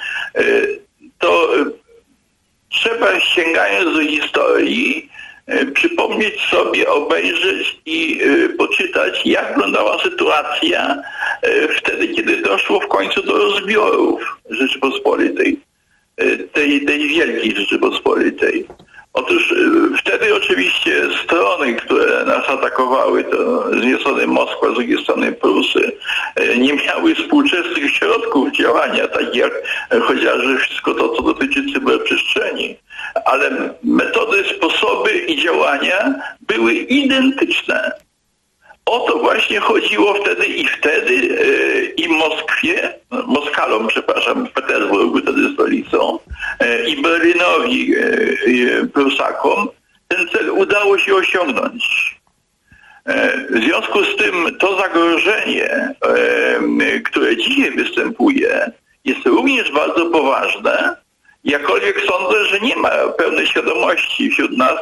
to trzeba, sięgając do historii, przypomnieć sobie, obejrzeć i poczytać, jak wyglądała sytuacja wtedy, kiedy doszło w końcu do rozbiorów Rzeczypospolitej, tej, tej wielkiej Rzeczypospolitej. Otóż wtedy oczywiście strony, które nas atakowały, to z jednej strony Moskwa, z drugiej strony Prusy, nie miały współczesnych środków działania, takich jak chociażby wszystko to, co dotyczy cyberprzestrzeni. Ale metody, sposoby i działania były identyczne. O to właśnie chodziło wtedy i wtedy i Moskwie, Moskalom, przepraszam, Petersburgu wtedy stolicą, i Berlinowi, Prusakom. Ten cel udało się osiągnąć. W związku z tym to zagrożenie, które dzisiaj występuje, jest również bardzo poważne, jakkolwiek sądzę, że nie ma pełnej świadomości wśród nas,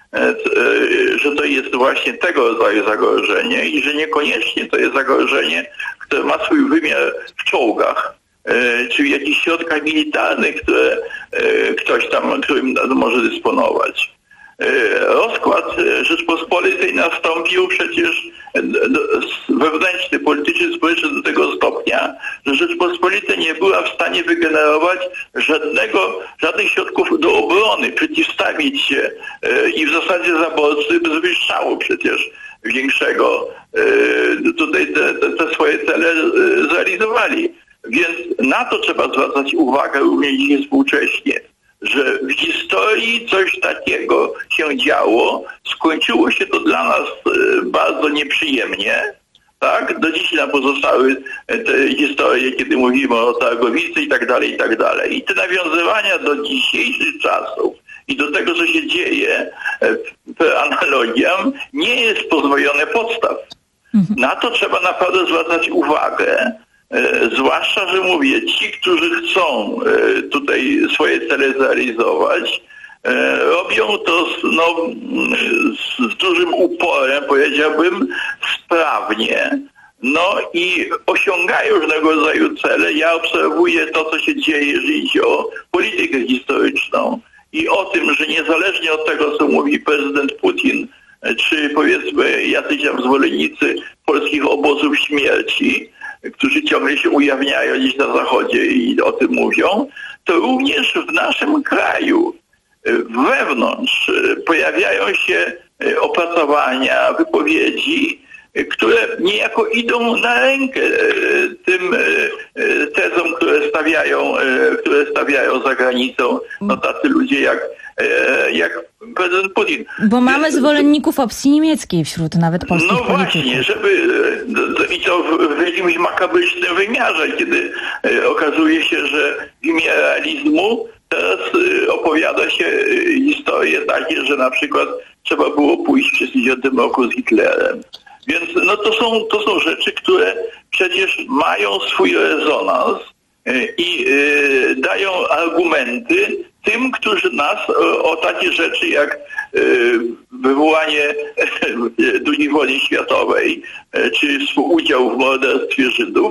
że to jest właśnie tego rodzaju zagrożenie i że niekoniecznie to jest zagrożenie, które ma swój wymiar w czołgach, czy w jakichś środkach militarnych, które ktoś tam, którym może dysponować. Rozkład Rzeczpospolitej nastąpił przecież wewnętrzny, polityczny, społeczny do tego stopnia, że Rzeczpospolita nie była w stanie wygenerować żadnego, żadnych środków do obrony, przeciwstawić się i w zasadzie zaborcy bez wyszczału przecież większego tutaj te, te, te swoje cele zrealizowali. Więc na to trzeba zwracać uwagę również dzisiaj współcześnie, że w historii coś takiego się działo. Skończyło się to dla nas bardzo nieprzyjemnie. Tak? Do dziś nam pozostały te historie, kiedy mówimy o Targowicy i tak dalej, i tak dalej. I te nawiązywania do dzisiejszych czasów i do tego, co się dzieje per analogiam, nie jest pozbawione podstaw. Mhm. Na to trzeba naprawdę zwracać uwagę. Zwłaszcza, że mówię, ci, którzy chcą tutaj swoje cele zrealizować, robią to z, no, z dużym uporem, powiedziałbym, sprawnie, no i osiągają różnego rodzaju cele. Ja obserwuję to, co się dzieje, jeżeli idzie o politykę historyczną i o tym, że niezależnie od tego, co mówi prezydent Putin, czy powiedzmy jacyś tam zwolennicy polskich obozów śmierci, którzy ciągle się ujawniają gdzieś na zachodzie i o tym mówią, to również w naszym kraju wewnątrz pojawiają się opracowania, wypowiedzi, które niejako idą na rękę tym tezom, które stawiają, które stawiają za granicą no, tacy ludzie jak, jak prezydent Putin. Bo mamy zwolenników opcji niemieckiej wśród nawet polskich no polityków. No właśnie, żeby i to w jakimś makabrycznym wymiarze, kiedy okazuje się, że w imię realizmu teraz opowiada się historie takie, że na przykład trzeba było pójść w tysiąc dziewięćset sześćdziesiątym roku z Hitlerem. Więc no to są, to są rzeczy, które przecież mają swój rezonans i y, dają argumenty tym, którzy nas o, o takie rzeczy jak y, wywołanie drugiej wojny światowej y, czy współudział w morderstwie Żydów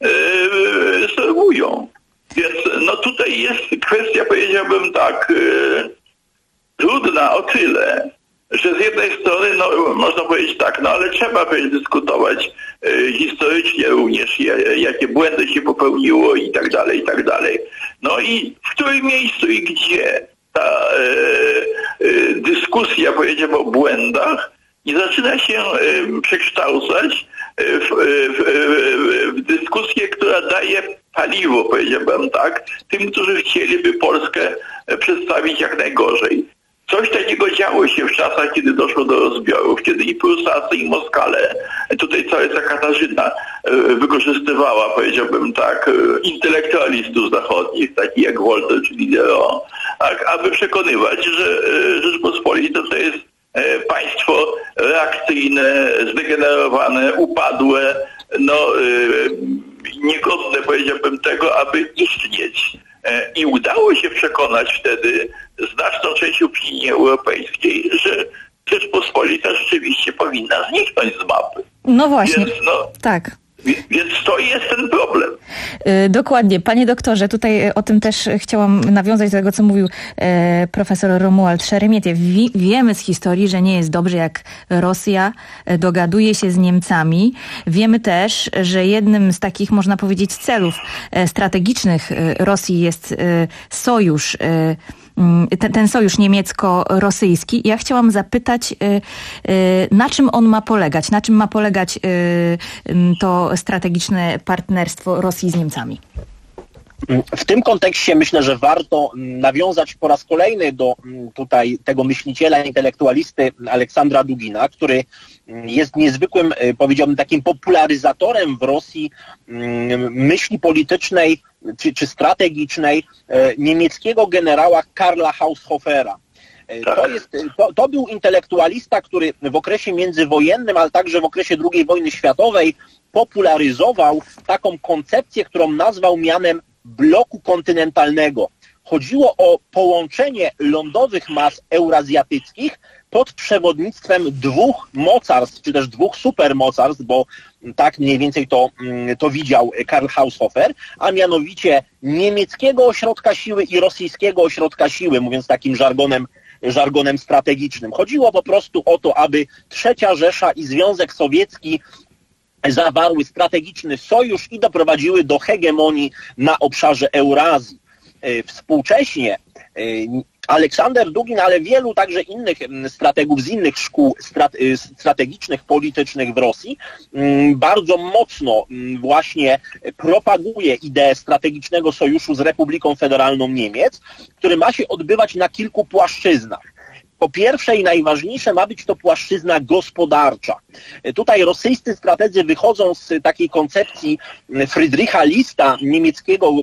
y, serwują. Więc no tutaj jest kwestia, powiedziałbym tak, y, trudna o tyle, że z jednej strony, no, można powiedzieć tak, no ale trzeba powiedzieć, dyskutować y, historycznie również, je, jakie błędy się popełniło i tak dalej, i tak dalej. No i w którym miejscu i gdzie ta y, y, dyskusja, powiedziałbym, o błędach nie zaczyna się y, przekształcać w, w, w dyskusję, która daje paliwo, powiedziałbym tak, tym, którzy chcieliby Polskę przedstawić jak najgorzej. Coś takiego działo się w czasach, kiedy doszło do rozbiorów, kiedy i Prusacy, i Moskale, tutaj cała Katarzyna wykorzystywała, powiedziałbym tak, intelektualistów zachodnich, takich jak Voltaire czy Diderot, tak, aby przekonywać, że Rzeczpospolita to jest państwo reakcyjne, zdegenerowane, upadłe, no niegodne, powiedziałbym, tego, aby istnieć. I udało się przekonać wtedy znaczną część opinii europejskiej, że Rzeczpospolita rzeczywiście powinna zniknąć z mapy. No właśnie, więc, no, tak. Więc to jest ten problem. Yy, dokładnie. Panie doktorze, tutaj o tym też chciałam nawiązać do tego, co mówił e, profesor Romuald Szeremietie. Wie, wiemy z historii, że nie jest dobrze, jak Rosja dogaduje się z Niemcami. Wiemy też, że jednym z takich, można powiedzieć, celów e, strategicznych Rosji jest e, sojusz e, Ten, ten sojusz niemiecko-rosyjski. Ja chciałam zapytać, na czym on ma polegać? Na czym ma polegać to strategiczne partnerstwo Rosji z Niemcami? W tym kontekście myślę, że warto nawiązać po raz kolejny do tutaj tego myśliciela, intelektualisty Aleksandra Dugina, który jest niezwykłym, powiedziałbym, takim popularyzatorem w Rosji myśli politycznej czy, czy strategicznej niemieckiego generała Karla Haushofera. To, jest, to, to był intelektualista, który w okresie międzywojennym, ale także w okresie drugiej wojny światowej popularyzował taką koncepcję, którą nazwał mianem bloku kontynentalnego. Chodziło o połączenie lądowych mas eurazjatyckich pod przewodnictwem dwóch mocarstw, czy też dwóch supermocarstw, bo tak mniej więcej to, to widział Karl Haushofer, a mianowicie niemieckiego ośrodka siły i rosyjskiego ośrodka siły, mówiąc takim żargonem żargonem strategicznym. Chodziło po prostu o to, aby Trzecia Rzesza i Związek Sowiecki zawarły strategiczny sojusz i doprowadziły do hegemonii na obszarze Eurazji. Współcześnie Aleksander Dugin, ale wielu także innych strategów z innych szkół strategicznych, politycznych w Rosji bardzo mocno właśnie propaguje ideę strategicznego sojuszu z Republiką Federalną Niemiec, który ma się odbywać na kilku płaszczyznach. Po pierwsze i najważniejsze ma być to płaszczyzna gospodarcza. Tutaj rosyjscy strategzy wychodzą z takiej koncepcji Friedricha Lista, niemieckiego,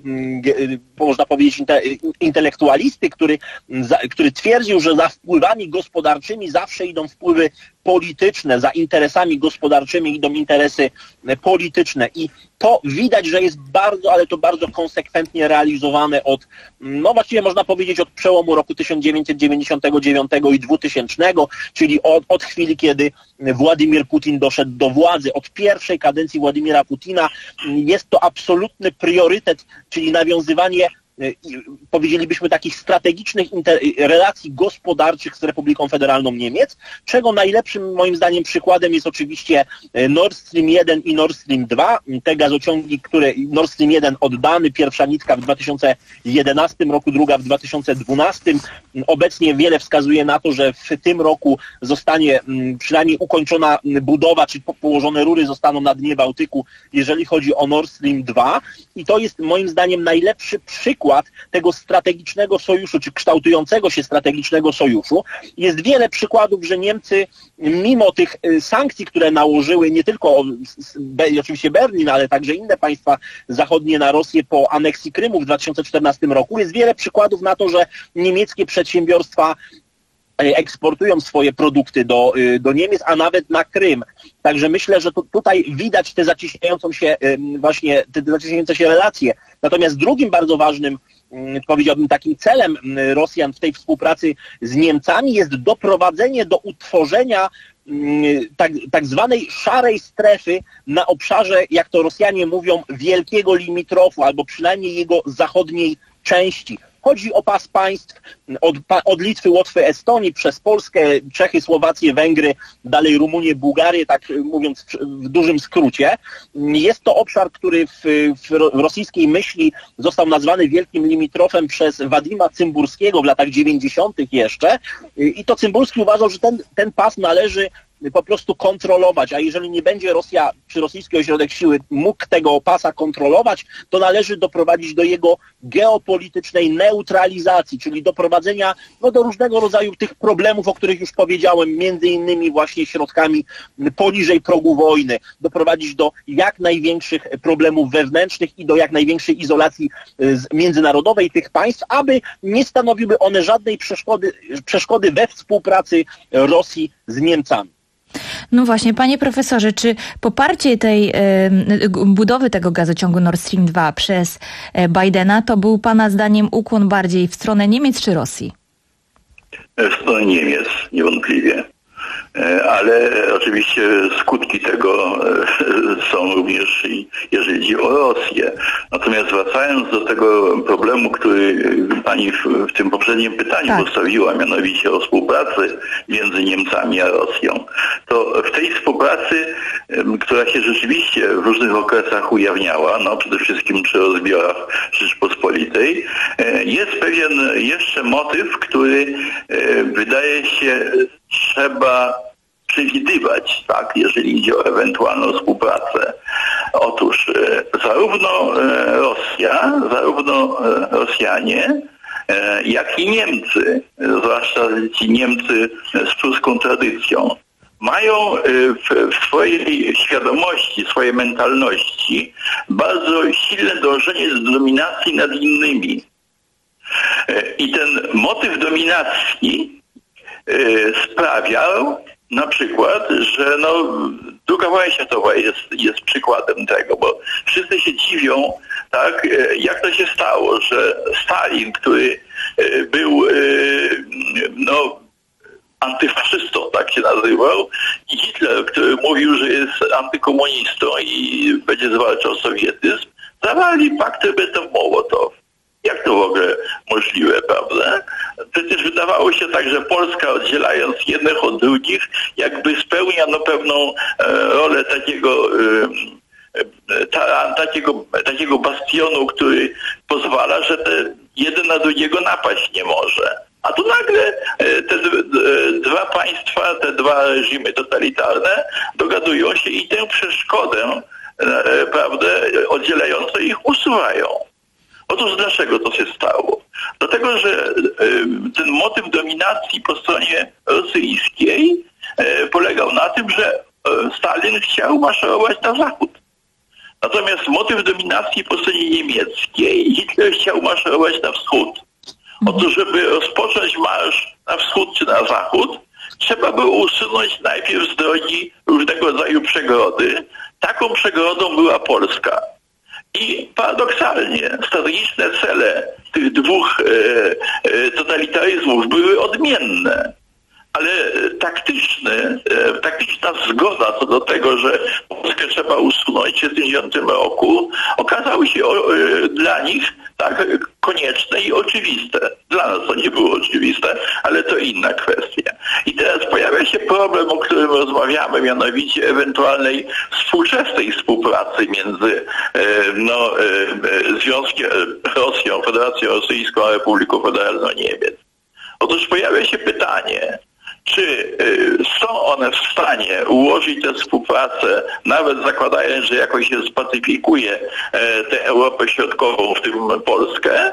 można powiedzieć, intelektualisty, który, który twierdził, że za wpływami gospodarczymi zawsze idą wpływy polityczne, za interesami gospodarczymi idą interesy polityczne i to widać, że jest bardzo, ale to bardzo konsekwentnie realizowane od, no właściwie można powiedzieć od przełomu roku tysiąc dziewięćset dziewięćdziesiątego dziewiątego i dwutysięcznego, czyli od, od chwili, kiedy Władimir Putin doszedł do władzy. Od pierwszej kadencji Władimira Putina jest to absolutny priorytet, czyli nawiązywanie, powiedzielibyśmy, takich strategicznych relacji gospodarczych z Republiką Federalną Niemiec, czego najlepszym moim zdaniem przykładem jest oczywiście Nord Stream jeden i Nord Stream dwa, te gazociągi, które Nord Stream jeden oddany, pierwsza nitka w dwa tysiące jedenastym roku, druga w dwa tysiące dwunastym. Obecnie wiele wskazuje na to, że w tym roku zostanie przynajmniej ukończona budowa, czy położone rury zostaną na dnie Bałtyku, jeżeli chodzi o Nord Stream dwa i to jest moim zdaniem najlepszy przykład tego strategicznego sojuszu, czy kształtującego się strategicznego sojuszu. Jest wiele przykładów, że Niemcy mimo tych sankcji, które nałożyły nie tylko oczywiście Berlin, ale także inne państwa zachodnie na Rosję po aneksji Krymu w dwa tysiące czternastym roku, jest wiele przykładów na to, że niemieckie przedsiębiorstwa eksportują swoje produkty do, do Niemiec, a nawet na Krym. Także myślę, że tu, tutaj widać tę zacieśniającą się właśnie, te zacieśniające się relacje. Natomiast drugim bardzo ważnym, powiedziałbym, takim celem Rosjan w tej współpracy z Niemcami jest doprowadzenie do utworzenia tak, tak zwanej szarej strefy na obszarze, jak to Rosjanie mówią, wielkiego limitrofu, albo przynajmniej jego zachodniej części. Chodzi o pas państw od, od Litwy, Łotwy, Estonii, przez Polskę, Czechy, Słowację, Węgry, dalej Rumunię, Bułgarię, tak mówiąc w, w dużym skrócie. Jest to obszar, który w, w rosyjskiej myśli został nazwany wielkim limitrofem przez Wadima Cymburskiego w latach dziewięćdziesiątych jeszcze. I to Cymburski uważał, że ten, ten pas należy po prostu kontrolować, a jeżeli nie będzie Rosja czy rosyjski ośrodek siły mógł tego pasa kontrolować, to należy doprowadzić do jego geopolitycznej neutralizacji, czyli doprowadzenia no, do różnego rodzaju tych problemów, o których już powiedziałem, między innymi właśnie środkami poniżej progu wojny, doprowadzić do jak największych problemów wewnętrznych i do jak największej izolacji międzynarodowej tych państw, aby nie stanowiły one żadnej przeszkody, przeszkody we współpracy Rosji z Niemcami. No właśnie, panie profesorze, czy poparcie tej y, budowy tego gazociągu Nord Stream dwa przez Bidena to był pana zdaniem ukłon bardziej w stronę Niemiec czy Rosji? W stronę Niemiec, niewątpliwie. Ale oczywiście skutki tego są również, jeżeli chodzi o Rosję. Natomiast wracając do tego problemu, który pani w, w tym poprzednim pytaniu tak. postawiła, mianowicie o współpracy między Niemcami a Rosją, to w tej współpracy, która się rzeczywiście w różnych okresach ujawniała, no przede wszystkim przy rozbiorach Rzeczpospolitej, jest pewien jeszcze motyw, który wydaje się trzeba przewidywać, tak, jeżeli idzie o ewentualną współpracę. Otóż e, zarówno e, Rosja, zarówno e, Rosjanie, e, jak i Niemcy, zwłaszcza ci Niemcy z pruską tradycją, mają e, w, w swojej świadomości, swojej mentalności bardzo silne dążenie do dominacji nad innymi. E, I ten motyw dominacji sprawiał na przykład, że no, druga wojna światowa jest, jest przykładem tego, bo wszyscy się dziwią, tak, jak to się stało, że Stalin, który był no, antyfaszystą, tak się nazywał, i Hitler, który mówił, że jest antykomunistą i będzie zwalczał sowietyzm, zawarli pakt Ribbentrop-Mołotow. Jak to w ogóle możliwe, prawda? Przecież wydawało się tak, że Polska, oddzielając jednych od drugich, jakby spełnia no, pewną e, rolę takiego e, ta, takiego, takiego bastionu, który pozwala, że te jeden na drugiego napaść nie może. A tu nagle te dwa państwa, te dwa reżimy totalitarne dogadują się i tę przeszkodę, prawda, oddzielającą ich usuwają. Otóż dlaczego to się stało? Dlatego, że ten motyw dominacji po stronie rosyjskiej polegał na tym, że Stalin chciał maszerować na zachód. Natomiast motyw dominacji po stronie niemieckiej Hitler chciał maszerować na wschód. Otóż, żeby rozpocząć marsz na wschód czy na zachód, trzeba było usunąć najpierw z drogi różnego rodzaju przegrody. Taką przegrodą była Polska. I paradoksalnie strategiczne cele tych dwóch e, e, totalitaryzmów były odmienne. Ale taktyczny, e, taktyczna zgoda co do tego, że Polskę trzeba usunąć w tysiąc dziewięćset dziewięćdziesiątym roku, okazały się o, e, dla nich tak konieczne i oczywiste. Dla nas to nie było oczywiste, ale to inna kwestia. I teraz pojawia się problem, o którym rozmawiamy, mianowicie ewentualnej współczesnej współpracy między e, no, e, Związkiem Rosją, Federacją Rosyjską a Republiką Federalną Niemiec. Otóż pojawia się pytanie, czy są one w stanie ułożyć tę współpracę, nawet zakładając, że jakoś się spacyfikuje tę Europę Środkową, w tym Polskę,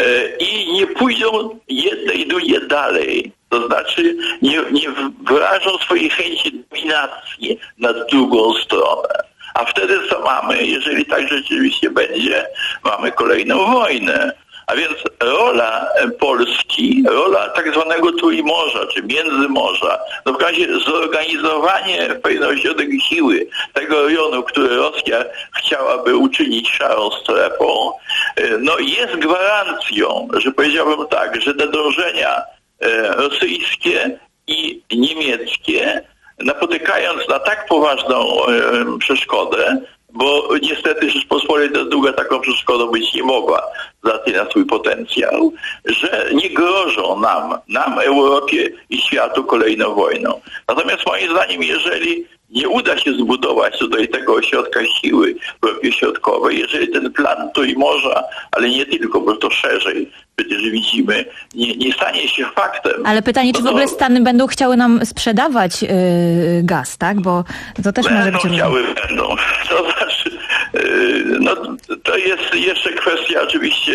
i nie pójdą jedne i drugie dalej. To znaczy nie, nie wyrażą swojej chęci dominacji nad drugą stronę. A wtedy co mamy? Jeżeli tak rzeczywiście będzie, mamy kolejną wojnę. A więc rola Polski, rola tak zwanego Trójmorza, czy Międzymorza, no w razie zorganizowanie w pewien ośrodek siły tego rejonu, który Rosja chciałaby uczynić szarą strefą, no jest gwarancją, że powiedziałbym tak, że te dążenia rosyjskie i niemieckie, napotykając na tak poważną przeszkodę, bo niestety Rzeczpospolita druga taką przeszkodą być nie mogła z racji na swój potencjał, że nie grożą nam, nam, Europie i światu kolejną wojną. Natomiast moim zdaniem, jeżeli nie uda się zbudować tutaj tego ośrodka siły w Europie Środkowej, jeżeli ten plan Trójmorza, ale nie tylko, bo to szerzej przecież widzimy, nie, nie stanie się faktem. Ale pytanie, czy w ogóle Stany będą chciały nam sprzedawać yy, gaz, tak? Bo to też będą może być... chciały, będą. To znaczy, yy, no to jest jeszcze kwestia oczywiście,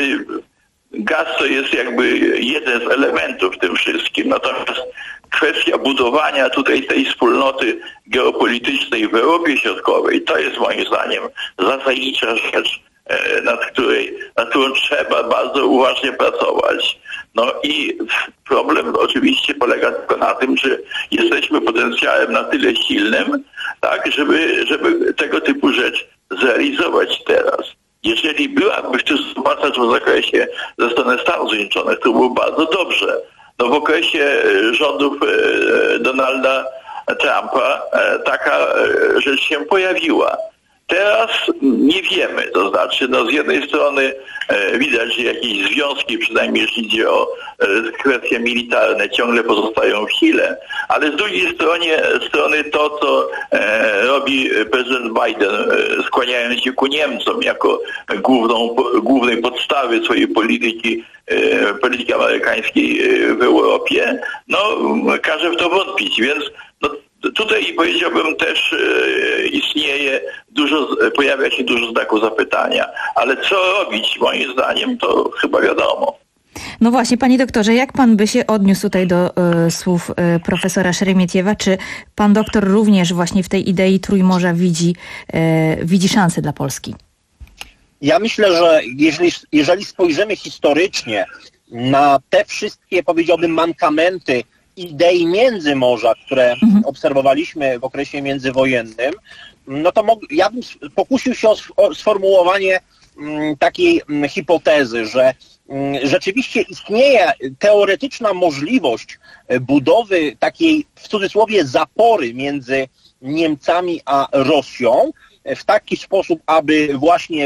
gaz to jest jakby jeden z elementów w tym wszystkim, natomiast kwestia budowania tutaj tej wspólnoty geopolitycznej w Europie Środkowej, to jest moim zdaniem zasadnicza rzecz, nad, której, nad którą trzeba bardzo uważnie pracować. No i problem oczywiście polega tylko na tym, że jesteśmy potencjałem na tyle silnym, tak, żeby, żeby tego typu rzecz zrealizować teraz. Jeżeli byłaby współpraca w zakresie ze strony Stanów Zjednoczonych, to byłoby bardzo dobrze. No w okresie rządów Donalda Trumpa taka rzecz się pojawiła. Teraz nie wiemy, to znaczy no z jednej strony e, widać, że jakieś związki, przynajmniej jeśli idzie o e, kwestie militarne, ciągle pozostają w sile, ale z drugiej strony, strony to, co e, robi prezydent Biden, e, skłaniając się ku Niemcom jako główną, po, głównej podstawy swojej polityki, e, polityki amerykańskiej e, w Europie, no każe w to wątpić, więc no, tutaj powiedziałbym też e, istnieje dużo, pojawia się dużo znaków zapytania, ale co robić moim zdaniem to chyba wiadomo. No właśnie, panie doktorze, jak pan by się odniósł tutaj do y, słów y, profesora Szeremietiewa? Czy pan doktor również właśnie w tej idei Trójmorza widzi, y, widzi szansę dla Polski? Ja myślę, że jeżeli, jeżeli spojrzymy historycznie na te wszystkie, powiedziałbym, mankamenty idei Międzymorza, które mhm. obserwowaliśmy w okresie międzywojennym, no to ja bym pokusił się o sformułowanie m, takiej m, hipotezy, że m, rzeczywiście istnieje teoretyczna możliwość budowy takiej, w cudzysłowie, zapory między Niemcami a Rosją w taki sposób, aby właśnie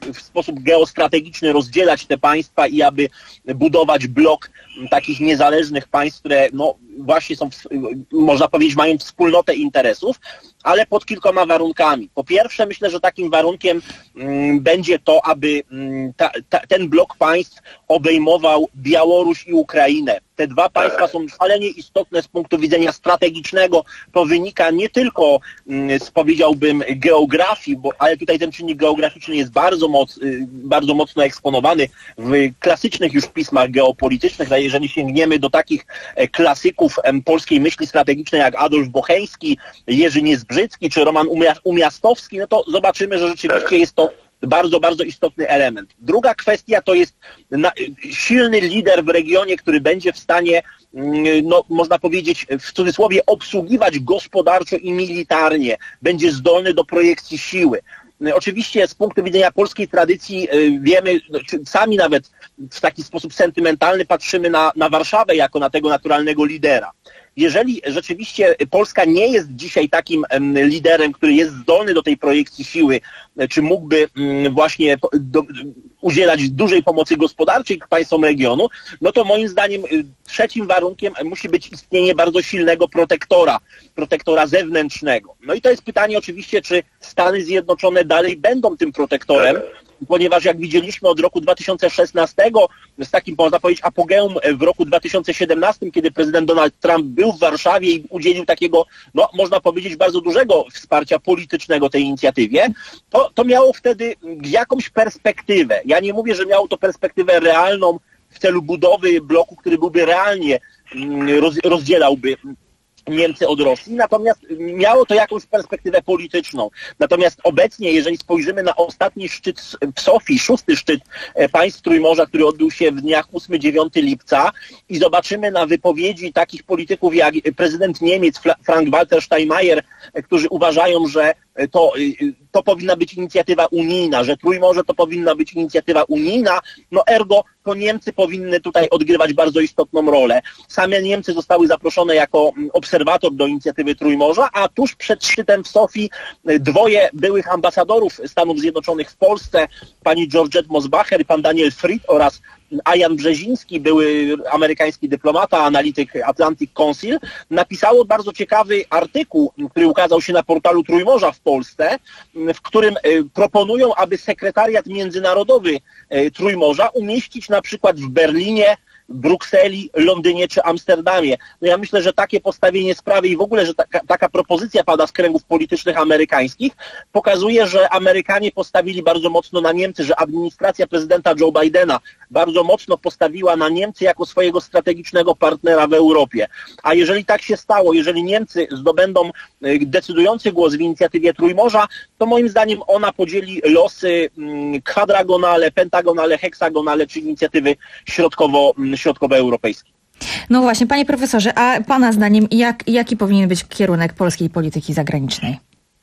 w sposób geostrategiczny rozdzielać te państwa i aby budować blok takich niezależnych państw, które no właśnie są, można powiedzieć, mają wspólnotę interesów, ale pod kilkoma warunkami. Po pierwsze, myślę, że takim warunkiem mm, będzie to, aby mm, ta, ta, ten blok państw obejmował Białoruś i Ukrainę. Te dwa państwa są szalenie istotne z punktu widzenia strategicznego. To wynika nie tylko mm, z, powiedziałbym, geografii, bo, ale tutaj ten czynnik geograficzny jest bardzo, moc, bardzo mocno eksponowany w klasycznych już pismach geopolitycznych. Jeżeli sięgniemy do takich klasyków polskiej myśli strategicznej jak Adolf Bocheński, Jerzy Niezbrzycki czy Roman Umiastowski, no to zobaczymy, że rzeczywiście jest to bardzo, bardzo istotny element. Druga kwestia to jest na, silny lider w regionie, który będzie w stanie, no, można powiedzieć, w cudzysłowie obsługiwać gospodarczo i militarnie, będzie zdolny do projekcji siły. Oczywiście z punktu widzenia polskiej tradycji wiemy, sami nawet w taki sposób sentymentalny patrzymy na, na Warszawę jako na tego naturalnego lidera. Jeżeli rzeczywiście Polska nie jest dzisiaj takim liderem, który jest zdolny do tej projekcji siły, czy mógłby właśnie do, udzielać dużej pomocy gospodarczej państwom regionu, no to moim zdaniem trzecim warunkiem musi być istnienie bardzo silnego protektora, protektora zewnętrznego. No i to jest pytanie oczywiście, czy Stany Zjednoczone dalej będą tym protektorem, ponieważ jak widzieliśmy od roku dwa tysiące szesnastego, z takim, można powiedzieć, apogeum w roku dwa tysiące siedemnastym, kiedy prezydent Donald Trump był w Warszawie i udzielił takiego, no można powiedzieć, bardzo dużego wsparcia politycznego tej inicjatywie, to, to miało wtedy jakąś perspektywę. Ja nie mówię, że miało to perspektywę realną w celu budowy bloku, który byłby realnie roz, rozdzielałby Niemcy od Rosji, natomiast miało to jakąś perspektywę polityczną. Natomiast obecnie, jeżeli spojrzymy na ostatni szczyt w Sofii, szósty szczyt państw Trójmorza, który odbył się w dniach ósmego do dziewiątego lipca i zobaczymy na wypowiedzi takich polityków jak prezydent Niemiec Frank-Walter Steinmeier, którzy uważają, że to, to powinna być inicjatywa unijna, że Trójmorze to powinna być inicjatywa unijna, no ergo to Niemcy powinny tutaj odgrywać bardzo istotną rolę. Same Niemcy zostały zaproszone jako obserwator do inicjatywy Trójmorza, a tuż przed szczytem w Sofii dwoje byłych ambasadorów Stanów Zjednoczonych w Polsce, pani Georgette Mosbacher i pan Daniel Fried oraz Ajan Brzeziński, były amerykański dyplomata, analityk Atlantic Council, napisało bardzo ciekawy artykuł, który ukazał się na portalu Trójmorza w Polsce, w którym proponują, aby sekretariat międzynarodowy Trójmorza umieścić na przykład w Berlinie, Brukseli, Londynie czy Amsterdamie. No ja myślę, że takie postawienie sprawy i w ogóle, że taka, taka propozycja pada z kręgów politycznych amerykańskich, pokazuje, że Amerykanie postawili bardzo mocno na Niemcy, że administracja prezydenta Joe Bidena bardzo mocno postawiła na Niemcy jako swojego strategicznego partnera w Europie. A jeżeli tak się stało, jeżeli Niemcy zdobędą decydujący głos w inicjatywie Trójmorza, to moim zdaniem ona podzieli losy kwadragonale, pentagonale, heksagonale czy inicjatywy środkowo środkowoeuropejskiej. No właśnie, panie profesorze, a pana zdaniem jak, jaki powinien być kierunek polskiej polityki zagranicznej?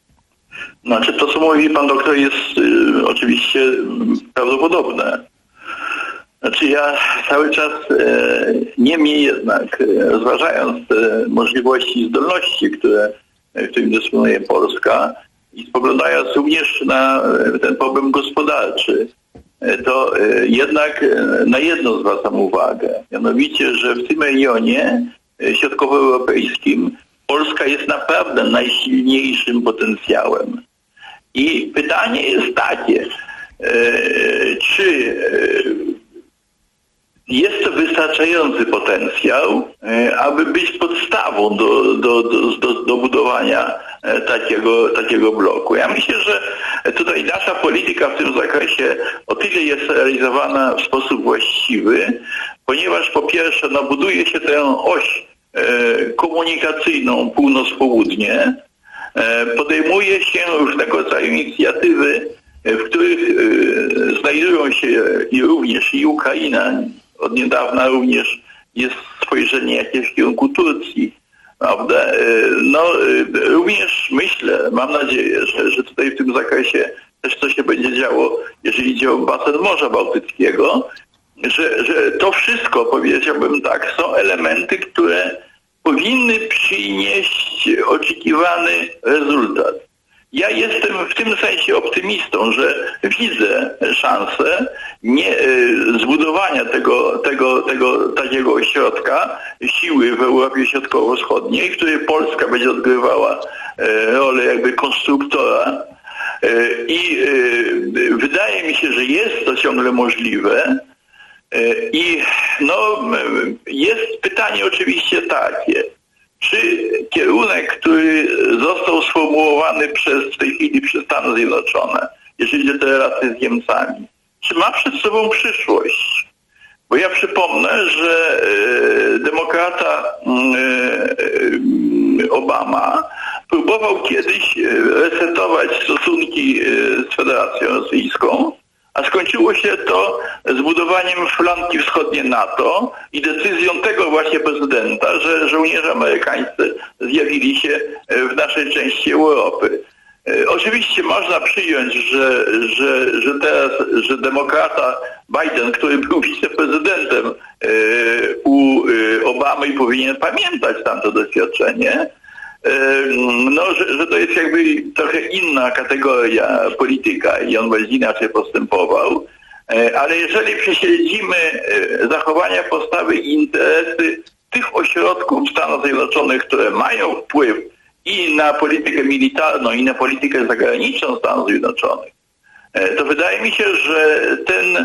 Znaczy to, co mówi pan doktor, jest y, oczywiście prawdopodobne. Znaczy ja cały czas, y, niemniej jednak, y, zważając te możliwości i zdolności, które, którymi dysponuje Polska i spoglądając również na ten problem gospodarczy, to jednak na jedno zwracam uwagę, mianowicie, że w tym regionie środkowoeuropejskim Polska jest naprawdę najsilniejszym potencjałem. I pytanie jest takie, czy jest to wystarczający potencjał, aby być podstawą do, do, do, do, do budowania takiego, takiego bloku. Ja myślę, że tutaj nasza polityka w tym zakresie o tyle jest realizowana w sposób właściwy, ponieważ po pierwsze no, buduje się tę oś komunikacyjną północ-południe, podejmuje się różnego rodzaju inicjatywy, w których znajdują się i również i Ukraina, od niedawna również jest spojrzenie jakieś w kierunku Turcji, prawda? No również myślę, mam nadzieję, że, że tutaj w tym zakresie też coś się będzie działo, jeżeli idzie o basen Morza Bałtyckiego, że, że to wszystko, powiedziałbym tak, są elementy, które powinny przynieść oczekiwany rezultat. Ja jestem w tym sensie optymistą, że widzę szansę nie zbudowania tego, tego, tego takiego ośrodka siły w Europie Środkowo-Wschodniej, w której Polska będzie odgrywała rolę jakby konstruktora. I wydaje mi się, że jest to ciągle możliwe. I no, jest pytanie oczywiście takie, czy kierunek, który został sformułowany przez w tej chwili przez Stany Zjednoczone, jeżeli chodzi o te relacje z Niemcami, czy ma przed sobą przyszłość? Bo ja przypomnę, że e, demokrata e, Obama próbował kiedyś resetować stosunki z Federacją Rosyjską, a skończyło się to zbudowaniem flanki wschodniej NATO i decyzją tego właśnie prezydenta, że żołnierze amerykańscy zjawili się w naszej części Europy. Oczywiście można przyjąć, że, że, że teraz, że demokrata Biden, który był wiceprezydentem u Obamy i powinien pamiętać tamto doświadczenie, no, że, że to jest jakby trochę inna kategoria polityka i on będzie inaczej postępował. Ale jeżeli prześledzimy zachowania, postawy i interesy tych ośrodków Stanów Zjednoczonych, które mają wpływ i na politykę militarną, i na politykę zagraniczną Stanów Zjednoczonych, to wydaje mi się, że ten,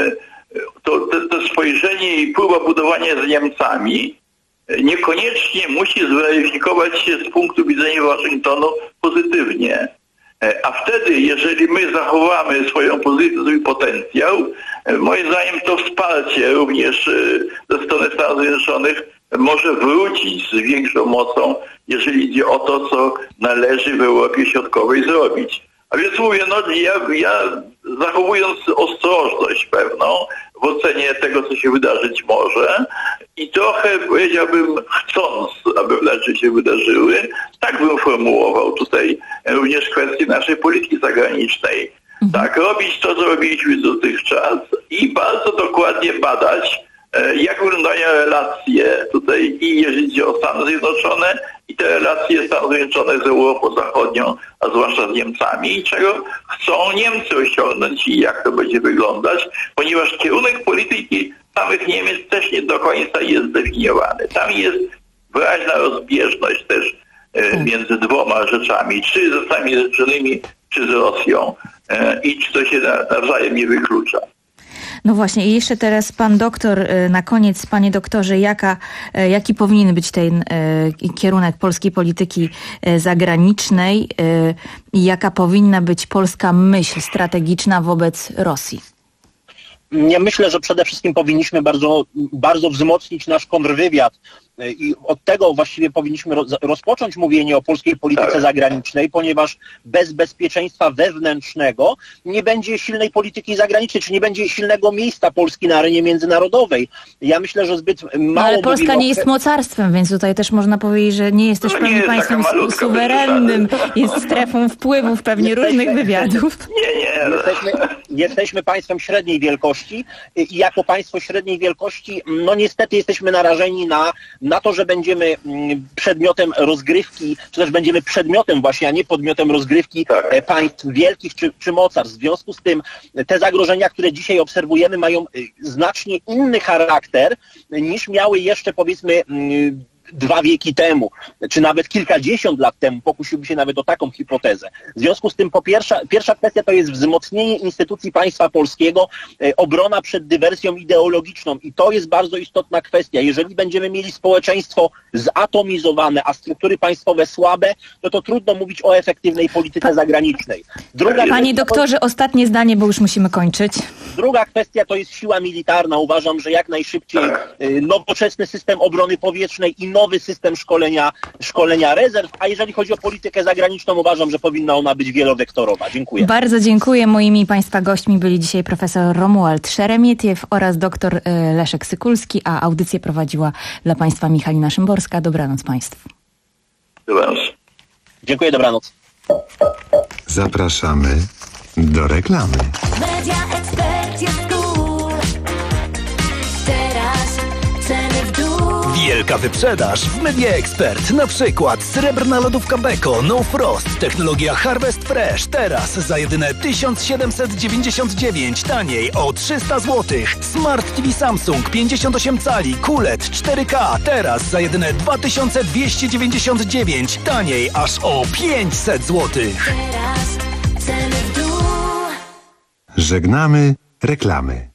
to, to, to spojrzenie i próba budowania z Niemcami niekoniecznie musi zweryfikować się z punktu widzenia Waszyngtonu pozytywnie. A wtedy, jeżeli my zachowamy swoją pozycję, swój potencjał, moim zdaniem to wsparcie również ze strony Stanów Zjednoczonych może wrócić z większą mocą, jeżeli idzie o to, co należy w Europie Środkowej zrobić. A więc mówię, no ja, ja zachowując ostrożność pewną w ocenie tego, co się wydarzyć może i trochę, powiedziałbym, chcąc, aby rzeczy się wydarzyły, tak bym formułował tutaj również kwestię naszej polityki zagranicznej. Mhm. Tak, robić to, co robiliśmy dotychczas i bardzo dokładnie badać, jak wyglądają relacje tutaj i jeżeli chodzi o Stany Zjednoczone i te relacje Stanów Zjednoczonych z Europą Zachodnią, a zwłaszcza z Niemcami i czego chcą Niemcy osiągnąć i jak to będzie wyglądać, ponieważ kierunek polityki samych Niemiec też nie do końca jest zdefiniowany. Tam jest wyraźna rozbieżność też e, między dwoma rzeczami, czy ze Stanami Zjednoczonymi, czy z Rosją e, i czy to się nawzajem nie wyklucza. No właśnie i jeszcze teraz pan doktor, na koniec, panie doktorze, jaka, jaki powinien być ten kierunek polskiej polityki zagranicznej i jaka powinna być polska myśl strategiczna wobec Rosji? Ja myślę, że przede wszystkim powinniśmy bardzo, bardzo wzmocnić nasz kontrwywiad i od tego właściwie powinniśmy rozpocząć mówienie o polskiej polityce tak. zagranicznej, ponieważ bez bezpieczeństwa wewnętrznego nie będzie silnej polityki zagranicznej, czy nie będzie silnego miejsca Polski na arenie międzynarodowej. Ja myślę, że zbyt mało... No, ale Polska nie jest mocarstwem, więc tutaj też można powiedzieć, że nie jest też no, pewnie jest państwem suwerennym, jest strefą wpływów pewnie jesteśmy, różnych wywiadów. Nie, nie. Jesteśmy, jesteśmy państwem średniej wielkości i jako państwo średniej wielkości, no niestety jesteśmy narażeni na na to, że będziemy przedmiotem rozgrywki, czy też będziemy przedmiotem właśnie, a nie podmiotem rozgrywki tak. państw wielkich czy, czy mocarstw. W związku z tym te zagrożenia, które dzisiaj obserwujemy, mają znacznie inny charakter niż miały jeszcze powiedzmy dwa wieki temu, czy nawet kilkadziesiąt lat temu, pokusiłbym się nawet o taką hipotezę. W związku z tym po pierwsza, pierwsza kwestia to jest wzmocnienie instytucji państwa polskiego, e, obrona przed dywersją ideologiczną i to jest bardzo istotna kwestia. Jeżeli będziemy mieli społeczeństwo zatomizowane, a struktury państwowe słabe, no to trudno mówić o efektywnej polityce pa- zagranicznej. Druga Panie doktorze, to... ostatnie zdanie, bo już musimy kończyć. Druga kwestia to jest siła militarna. Uważam, że jak najszybciej e, nowoczesny system obrony powietrznej i nowy system szkolenia, szkolenia rezerw, a jeżeli chodzi o politykę zagraniczną, uważam, że powinna ona być wielowektorowa. Dziękuję. Bardzo dziękuję. Moimi Państwa gośćmi byli dzisiaj profesor Romuald Szeremietiew oraz doktor Leszek Sykulski, a audycję prowadziła dla Państwa Michalina Szymborska. Dobranoc Państwu. Dobranoc. Dziękuję, dobranoc. Zapraszamy do reklamy. Media Expert jest cool. Teraz ceny w dół. Wielka wyprzedaż w Media Expert. Na przykład srebrna lodówka Beko No Frost. Technologia Harvest Fresh. Teraz za jedyne tysiąc siedemset dziewięćdziesiąt dziewięć. Taniej o trzysta złotych. Smart T V Samsung pięćdziesiąt osiem cali. Q L E D cztery K. Teraz za jedyne dwa tysiące dwieście dziewięćdziesiąt dziewięć. Taniej aż o pięćset złotych. Żegnamy reklamy.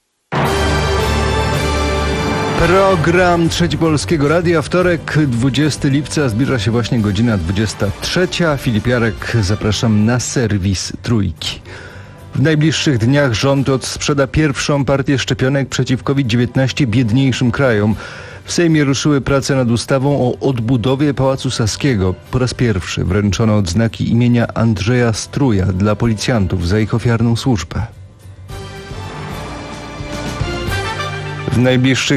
Program Trzeci Polskiego Radia. Wtorek, dwudziestego lipca, zbliża się właśnie godzina dwudziesta trzecia. Filip Jarek, zapraszam na serwis Trójki. W najbliższych dniach rząd odsprzeda pierwszą partię szczepionek przeciw COVID dziewiętnaście biedniejszym krajom. W Sejmie ruszyły prace nad ustawą o odbudowie Pałacu Saskiego. Po raz pierwszy wręczono odznaki imienia Andrzeja Struja dla policjantów za ich ofiarną służbę. W najbliższych